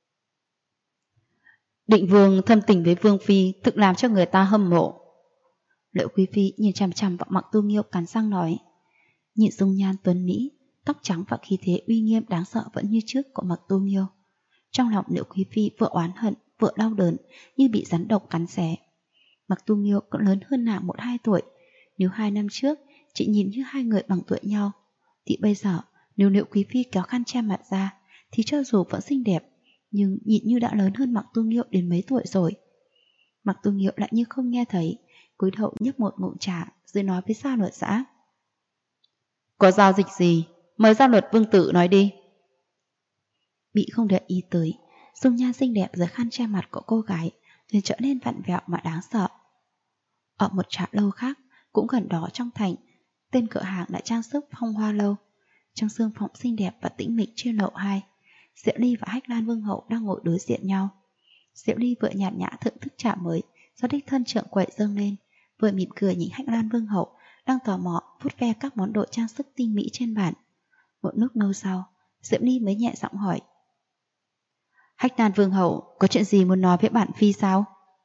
Định Vương thâm tình với Vương phi thực làm cho người ta hâm mộ. Liệu Quý phi nhìn chằm chằm vào Mặc Tu Nghiêu cắn răng nói. Nhìn dung nhan tuấn mỹ, tóc trắng và khí thế uy nghiêm đáng sợ vẫn như trước của Mặc Tu Nghiêu. Trong lòng Liệu Quý phi vừa oán hận vừa đau đớn như bị rắn độc cắn xé. Mặc Tu Nghiêu còn lớn hơn nàng 1-2 tuổi. Nếu 2 năm trước chị nhìn như hai người bằng tuổi nhau, thì bây giờ nếu Liệu Quý phi kéo khăn che mặt ra, thì cho dù vẫn xinh đẹp, nhưng nhìn như đã lớn hơn Mặc Tu Nghiêu đến mấy tuổi rồi. Mặc Tu Nghiêu lại như không nghe thấy, cúi đầu nhấp một ngụm trà rồi nói với Sa Luật Dã. Có giao dịch gì? Mời Gia Luật Vương tử nói đi. Bị không để ý tới, dung nhan xinh đẹp dưới khăn che mặt của cô gái liền trở nên vặn vẹo mà đáng sợ. Ở một trà lâu khác, cũng gần đó trong thành, tên cửa hàng đã trang sức Phong Hoa Lâu. Trong sương phòng xinh đẹp và tĩnh mịch trên lầu 2, Diệu Ly và Hách Lan Vương hậu đang ngồi đối diện nhau. Diệu Ly vừa nhàn nhã thưởng thức trà mới do đích thân trưởng quầy dâng lên, vừa mỉm cười nhìn Hách Lan Vương hậu đang tò mò vuốt ve các món đồ trang sức tinh mỹ trên bàn. Một lúc lâu sau, Diệu Ly mới nhẹ giọng hỏi. Hách Lan Vương hậu có chuyện gì muốn nói với bản phi sao?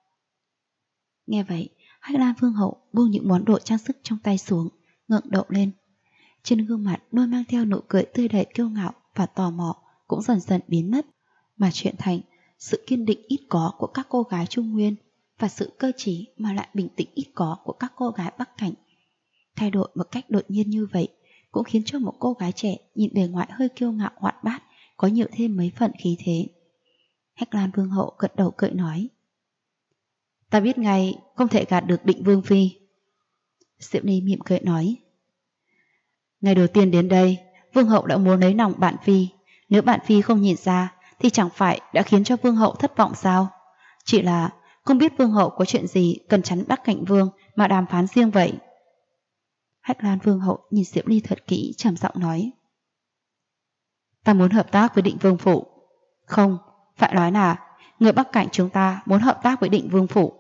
Nghe vậy, Hách Lan Vương hậu buông những món đồ trang sức trong tay xuống, ngẩng đầu lên. Trên gương mặt luôn mang theo nụ cười tươi đầy kiêu ngạo và tò mò cũng dần dần biến mất, mà chuyển thành sự kiên định ít có của các cô gái Trung Nguyên và sự cơ trí mà lại bình tĩnh ít có của các cô gái Bắc Cảnh. Thay đổi một cách đột nhiên như vậy cũng khiến cho một cô gái trẻ nhìn bề ngoài hơi kiêu ngạo hoạt bát có nhiều thêm mấy phần khí thế. Hách Lan Vương hậu gật đầu cười nói. Ta biết ngay không thể gạt được Định Vương phi. Diệu Ly mỉm cười nói. Ngày đầu tiên đến đây, Vương hậu đã muốn lấy lòng bạn phi. Nếu bạn phi không nhìn ra thì chẳng phải đã khiến cho Vương hậu thất vọng sao? Chỉ là không biết Vương hậu có chuyện gì cần chắn Bắc Cảnh Vương mà đàm phán riêng vậy. Hách Lan Vương hậu nhìn Diệu Ly thật kỹ, trầm giọng nói. Ta muốn hợp tác với Định Vương phủ. Không, phải nói là người Bắc Cảnh chúng ta muốn hợp tác với Định Vương phủ.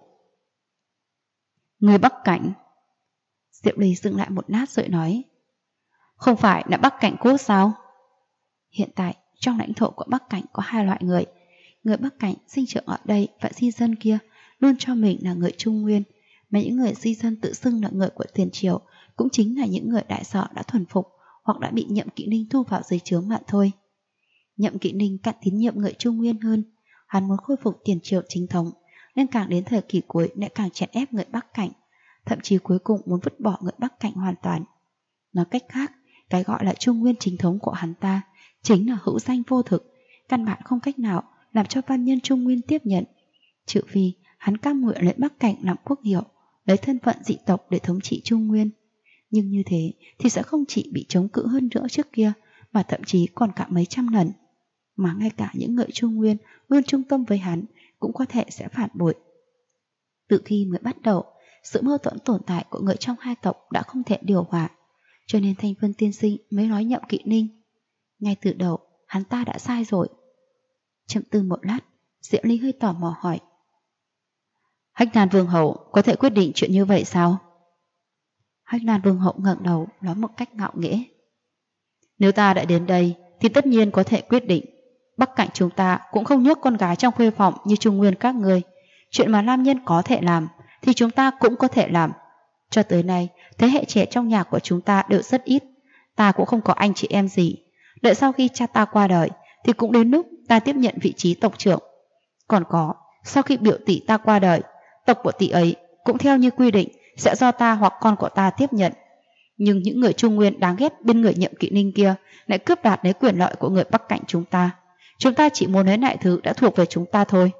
Người Bắc Cảnh? Diệu Ly dừng lại một lát rồi nói. Không phải là Bắc Cảnh quốc sao? Hiện tại trong lãnh thổ của Bắc Cảnh có 2 loại người. Người Bắc Cảnh sinh trưởng ở đây và di dân kia luôn cho mình là người Trung Nguyên, mà những người di dân tự xưng là người của tiền triều cũng chính là những người đại sở đã thuần phục hoặc đã bị Nhậm Kỵ Ninh thu vào dưới trướng mà thôi. Nhậm Kỵ Ninh càng tín nhiệm người Trung Nguyên hơn, hắn muốn khôi phục tiền triệu chính thống, nên càng đến thời kỳ cuối lại càng chèn ép người Bắc Cảnh, thậm chí cuối cùng muốn vứt bỏ người Bắc Cảnh hoàn toàn. Nói cách khác, cái gọi là Trung Nguyên chính thống của hắn ta chính là hữu danh vô thực, căn bản không cách nào làm cho văn nhân Trung Nguyên tiếp nhận, trừ phi hắn cam nguyện lấy Bắc Cảnh làm quốc hiệu, lấy thân phận dị tộc để thống trị Trung Nguyên. Nhưng như thế thì sẽ không chỉ bị chống cự hơn nữa trước kia, mà thậm chí còn cả mấy trăm lần. Mà ngay cả những người Trung Nguyên luôn trung tâm với hắn cũng có thể sẽ phản bội. Từ khi mới bắt đầu, sự mâu thuẫn tồn tại của người trong hai tộc đã không thể điều hòa, cho nên Thanh Vân tiên sinh mới nói Nhậm Kỵ Ninh. Ngay từ đầu, hắn ta đã sai rồi. Chậm tư một lát, Diệu Ly hơi tò mò hỏi. Hách Lan Vương hậu có thể quyết định chuyện như vậy sao? Hách Lan Vương hậu ngẩng đầu nói một cách ngạo nghễ. Nếu ta đã đến đây thì tất nhiên có thể quyết định. Bắc Cảnh chúng ta cũng không nhốt con gái trong khuê phòng như Trung Nguyên các người. Chuyện mà nam nhân có thể làm thì chúng ta cũng có thể làm. Cho tới nay, thế hệ trẻ trong nhà của chúng ta đều rất ít. Ta cũng không có anh chị em gì. Đợi sau khi cha ta qua đời thì cũng đến lúc ta tiếp nhận vị trí tộc trưởng. Còn có, sau khi biểu tỷ ta qua đời, tộc của tỷ ấy cũng theo như quy định sẽ do ta hoặc con của ta tiếp nhận. Nhưng những người Trung Nguyên đáng ghét bên người Nhậm Kỵ Ninh kia lại cướp đoạt lấy quyền lợi của người Bắc Cảnh chúng ta. Chúng ta chỉ muốn lấy lại thứ đã thuộc về chúng ta thôi.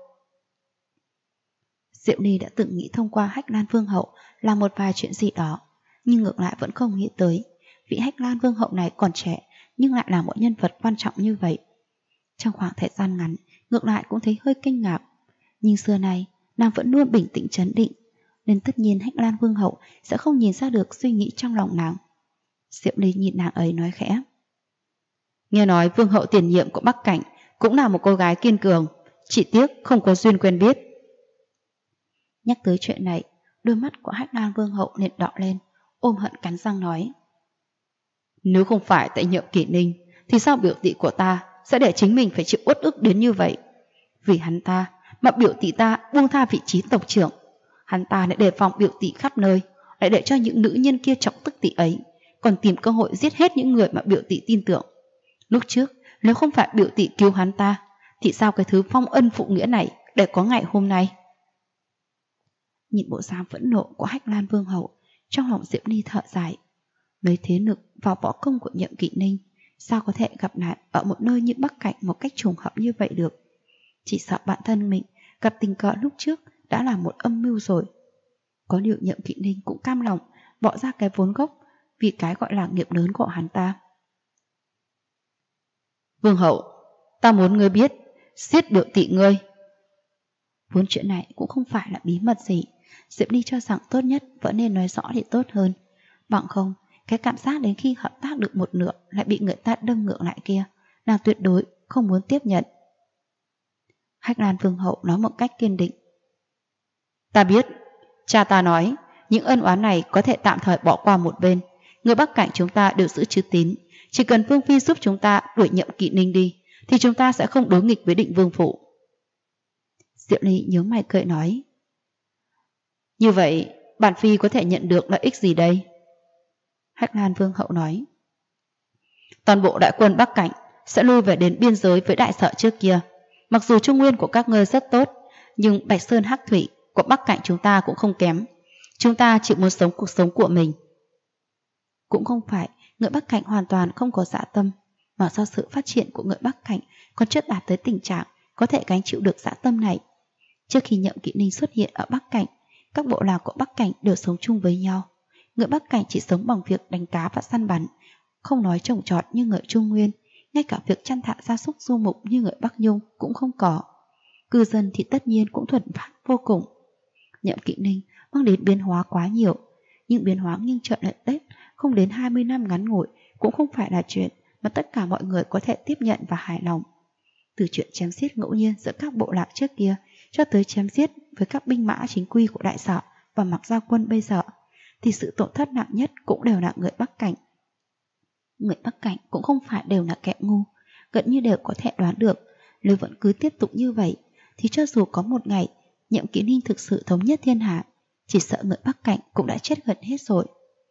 Diệu Ly đã từng nghĩ thông qua Hách Lan Vương hậu làm một vài chuyện gì đó, nhưng ngược lại vẫn không nghĩ tới vị Hách Lan Vương hậu này còn trẻ nhưng lại là một nhân vật quan trọng như vậy. Trong khoảng thời gian ngắn, ngược lại cũng thấy hơi kinh ngạc. Nhưng xưa nay, nàng vẫn luôn bình tĩnh trấn định, nên tất nhiên Hách Lan Vương hậu sẽ không nhìn ra được suy nghĩ trong lòng nàng. Diệu Ly nhìn nàng ấy nói khẽ. Nghe nói Vương hậu tiền nhiệm của Bắc Cảnh cũng là một cô gái kiên cường, chỉ tiếc không có duyên quen biết. Nhắc tới chuyện này, đôi mắt của Hách Lan Vương hậu liền đỏ lên, ôm hận cắn răng nói. Nếu không phải tại Nhậm Kỵ Ninh thì sao biểu tỷ của ta sẽ để chính mình phải chịu uất ức đến như vậy? Vì hắn ta mà biểu tỷ ta buông tha vị trí tộc trưởng. Hắn ta lại đề phòng biểu tỷ khắp nơi, lại để cho những nữ nhân kia chọc tức tỷ ấy, còn tìm cơ hội giết hết những người mà biểu tỷ tin tưởng. Lúc trước, nếu không phải biểu tỷ cứu hắn ta, thì sao cái thứ phong ân phụ nghĩa này để có ngày hôm nay? Nhìn bộ dáng phẫn nộ của Hách Lan Vương hậu, trong lòng Diệu Ly thở dài. Lấy thế lực vào võ công của Nhậm Kỵ Ninh, sao có thể gặp nạn ở một nơi như Bắc Cảnh một cách trùng hợp như vậy được? Chỉ sợ bản thân mình gặp tình cờ lúc trước đã là một âm mưu rồi. Có điều Nhậm Kỵ Ninh cũng cam lòng bỏ ra cái vốn gốc vì cái gọi là nghiệp lớn của hắn ta. Vương hậu, ta muốn ngươi biết, giết biểu tỷ ngươi. Vốn chuyện này cũng không phải là bí mật gì, Diệp Ly cho rằng tốt nhất vẫn nên nói rõ thì tốt hơn. Bằng không, cái cảm giác đến khi hợp tác được một nửa lại bị người ta đâm ngược lại kia, nàng tuyệt đối không muốn tiếp nhận. Hách Lan Vương hậu nói một cách kiên định. Ta biết, cha ta nói, những ân oán này có thể tạm thời bỏ qua một bên. Người Bắc Cảnh chúng ta đều giữ chữ tín. Chỉ cần Vương Phi giúp chúng ta đuổi Nhậm Kỵ Ninh đi, thì chúng ta sẽ không đối nghịch với Định Vương phủ. Diệu Ly nhớ mày cười nói. Như vậy, bản Phi có thể nhận được lợi ích gì đây? Hách Lan Vương hậu nói. Toàn bộ đại quân Bắc Cảnh sẽ lui về đến biên giới với đại sở trước kia. Mặc dù Trung Nguyên của các ngươi rất tốt, nhưng Bạch Sơn Hắc Thủy của Bắc Cảnh chúng ta cũng không kém. Chúng ta chỉ muốn sống cuộc sống của mình. Cũng không phải người Bắc Cảnh hoàn toàn không có dã tâm, mà do sự phát triển của người Bắc Cảnh còn chưa đạt tới tình trạng có thể gánh chịu được dã tâm này. Trước khi Nhậm Kỵ Ninh xuất hiện ở Bắc Cảnh, các bộ lạc của Bắc Cảnh đều sống chung với nhau. Người Bắc Cảnh chỉ sống bằng việc đánh cá và săn bắn, không nói trồng trọt như người Trung Nguyên, ngay cả việc chăn thả gia súc du mục như người Bắc Nhung cũng không có. Cư dân thì tất nhiên cũng thuần phát vô cùng. Nhậm Kỵ Ninh mang đến biến hóa quá nhiều, nhưng biến hóa nghiêng trợn lệch đất không đến 20 năm ngắn ngủi cũng không phải là chuyện mà tất cả mọi người có thể tiếp nhận và hài lòng. Từ chuyện chém giết ngẫu nhiên giữa các bộ lạc trước kia cho tới chém giết với các binh mã chính quy của đại sở và Mặc Gia quân bây giờ, thì sự tổn thất nặng nhất cũng đều là người Bắc Cảnh. Người Bắc Cảnh cũng không phải đều là kẻ ngu, gần như đều có thể đoán được nếu vẫn cứ tiếp tục như vậy thì cho dù có một ngày Nhậm Kỵ Ninh thực sự thống nhất thiên hạ, chỉ sợ người Bắc Cảnh cũng đã chết gần hết rồi.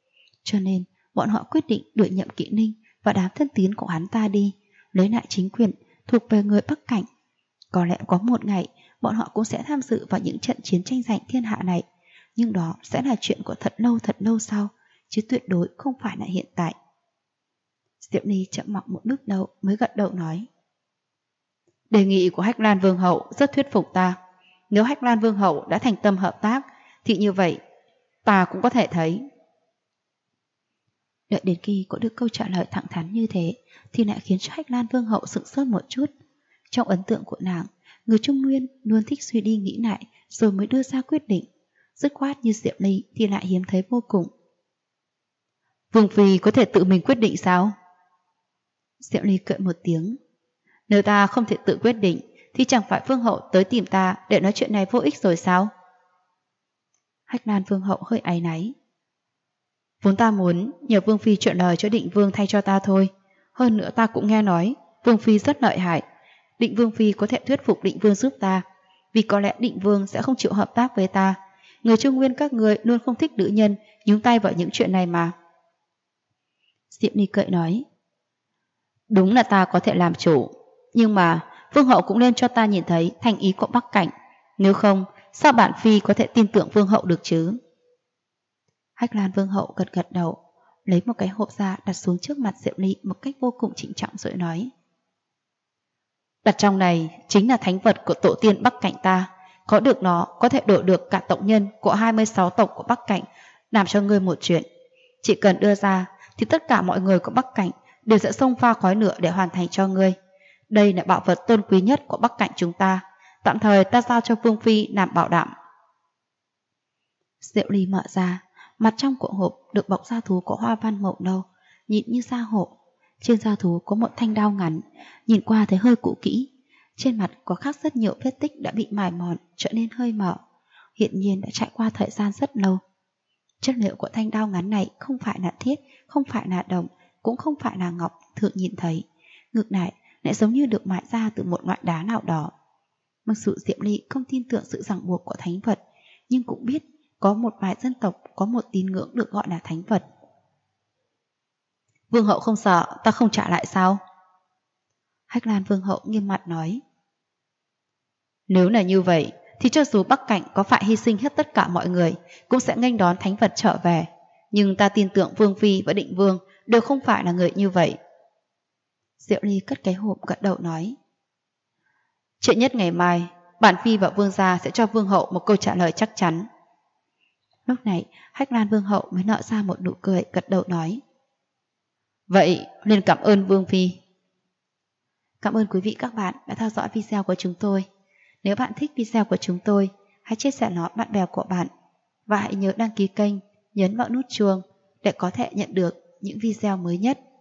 Cho nên bọn họ quyết định đuổi Nhậm Kỵ Ninh và đám thân tín của hắn ta đi, lấy lại chính quyền thuộc về người Bắc Cảnh. Có lẽ có một ngày bọn họ cũng sẽ tham dự vào những trận chiến tranh giành thiên hạ này, nhưng đó sẽ là chuyện của thật lâu sau, chứ tuyệt đối không phải là hiện tại. Diệp Ly chậm mặc một lúc đầu mới gật đầu nói: Đề nghị của Hách Lan Vương hậu rất thuyết phục ta. Nếu Hách Lan Vương hậu đã thành tâm hợp tác thì như vậy ta cũng có thể thấy. Đợi đến khi có được câu trả lời thẳng thắn như thế thì lại khiến cho Hách Lan Vương hậu sững sốt một chút. Trong ấn tượng của nàng, người Trung Nguyên luôn thích suy đi nghĩ lại rồi mới đưa ra quyết định. Dứt khoát như Diệp Ly thì lại hiếm thấy vô cùng. Vương phi có thể tự mình quyết định sao? Diệp Ly cười một tiếng. Nếu ta không thể tự quyết định thì chẳng phải Vương hậu tới tìm ta để nói chuyện này vô ích rồi sao? Hách Lan Vương hậu hơi áy náy. Vốn ta muốn nhờ Vương phi chuyện lời cho Định Vương thay cho ta thôi. Hơn nữa ta cũng nghe nói Vương phi rất lợi hại. Định Vương phi có thể thuyết phục Định Vương giúp ta, vì có lẽ Định Vương sẽ không chịu hợp tác với ta. Người Trung Nguyên các người luôn không thích nữ nhân nhúng tay vào những chuyện này mà. Diệp Ly cười nói. Đúng là ta có thể làm chủ, nhưng mà Vương hậu cũng nên cho ta nhìn thấy thành ý của Bắc Cảnh. Nếu không, sao bản phi có thể tin tưởng Vương hậu được chứ? Hách Lan Vương hậu gật gật đầu, lấy một cái hộp ra đặt xuống trước mặt Diệp Ly một cách vô cùng trịnh trọng rồi nói. Đặt trong này chính là thánh vật của tổ tiên Bắc Cảnh ta. Có được nó có thể đổi được cả tộc nhân của 26 tộc của Bắc Cảnh. Làm cho ngươi một chuyện, chỉ cần đưa ra thì tất cả mọi người của Bắc Cảnh đều sẽ xông pha khói lửa để hoàn thành cho ngươi. Đây là bảo vật tôn quý nhất của Bắc Cảnh chúng ta. Tạm thời ta giao cho Vương phi làm bảo đảm. Diệu Ly mở ra, mặt trong của hộp được bọc da thú có hoa văn màu nâu, nhìn như da hổ. Trên da thú có một thanh đao ngắn, nhìn qua thấy hơi cũ kỹ. Trên mặt có khắc rất nhiều vết tích đã bị mài mòn trở nên hơi mờ, hiện nhiên đã trải qua thời gian rất lâu. Chất liệu của thanh đao ngắn này không phải là thiết, không phải là đồng, cũng không phải là ngọc thường nhìn thấy. Ngược lại giống như được mài ra từ một loại đá nào đó. Mặc dù Diệp Ly không tin tưởng sự ràng buộc của thánh vật, nhưng cũng biết có một vài dân tộc có một tín ngưỡng được gọi là thánh vật. Vương hậu không sợ ta không trả lại sao? Hách Lan Vương hậu nghiêm mặt nói. Nếu là như vậy thì cho dù Bắc Cảnh có phải hy sinh hết tất cả mọi người cũng sẽ nghênh đón thánh vật trở về. Nhưng ta tin tưởng Vương phi và Định Vương đều không phải là người như vậy. Diệu Ly cất cái hộp gật đầu nói. Chuyện nhất ngày mai bản phi và Vương gia sẽ cho Vương hậu một câu trả lời chắc chắn. Lúc này Hách Lan Vương hậu mới nở ra một nụ cười gật đầu nói. Vậy nên cảm ơn Vương phi. Cảm ơn quý vị các bạn đã theo dõi video của chúng tôi. Nếu bạn thích video của chúng tôi, hãy chia sẻ nó bạn bè của bạn. Và hãy nhớ đăng ký kênh, nhấn vào nút chuông để có thể nhận được những video mới nhất.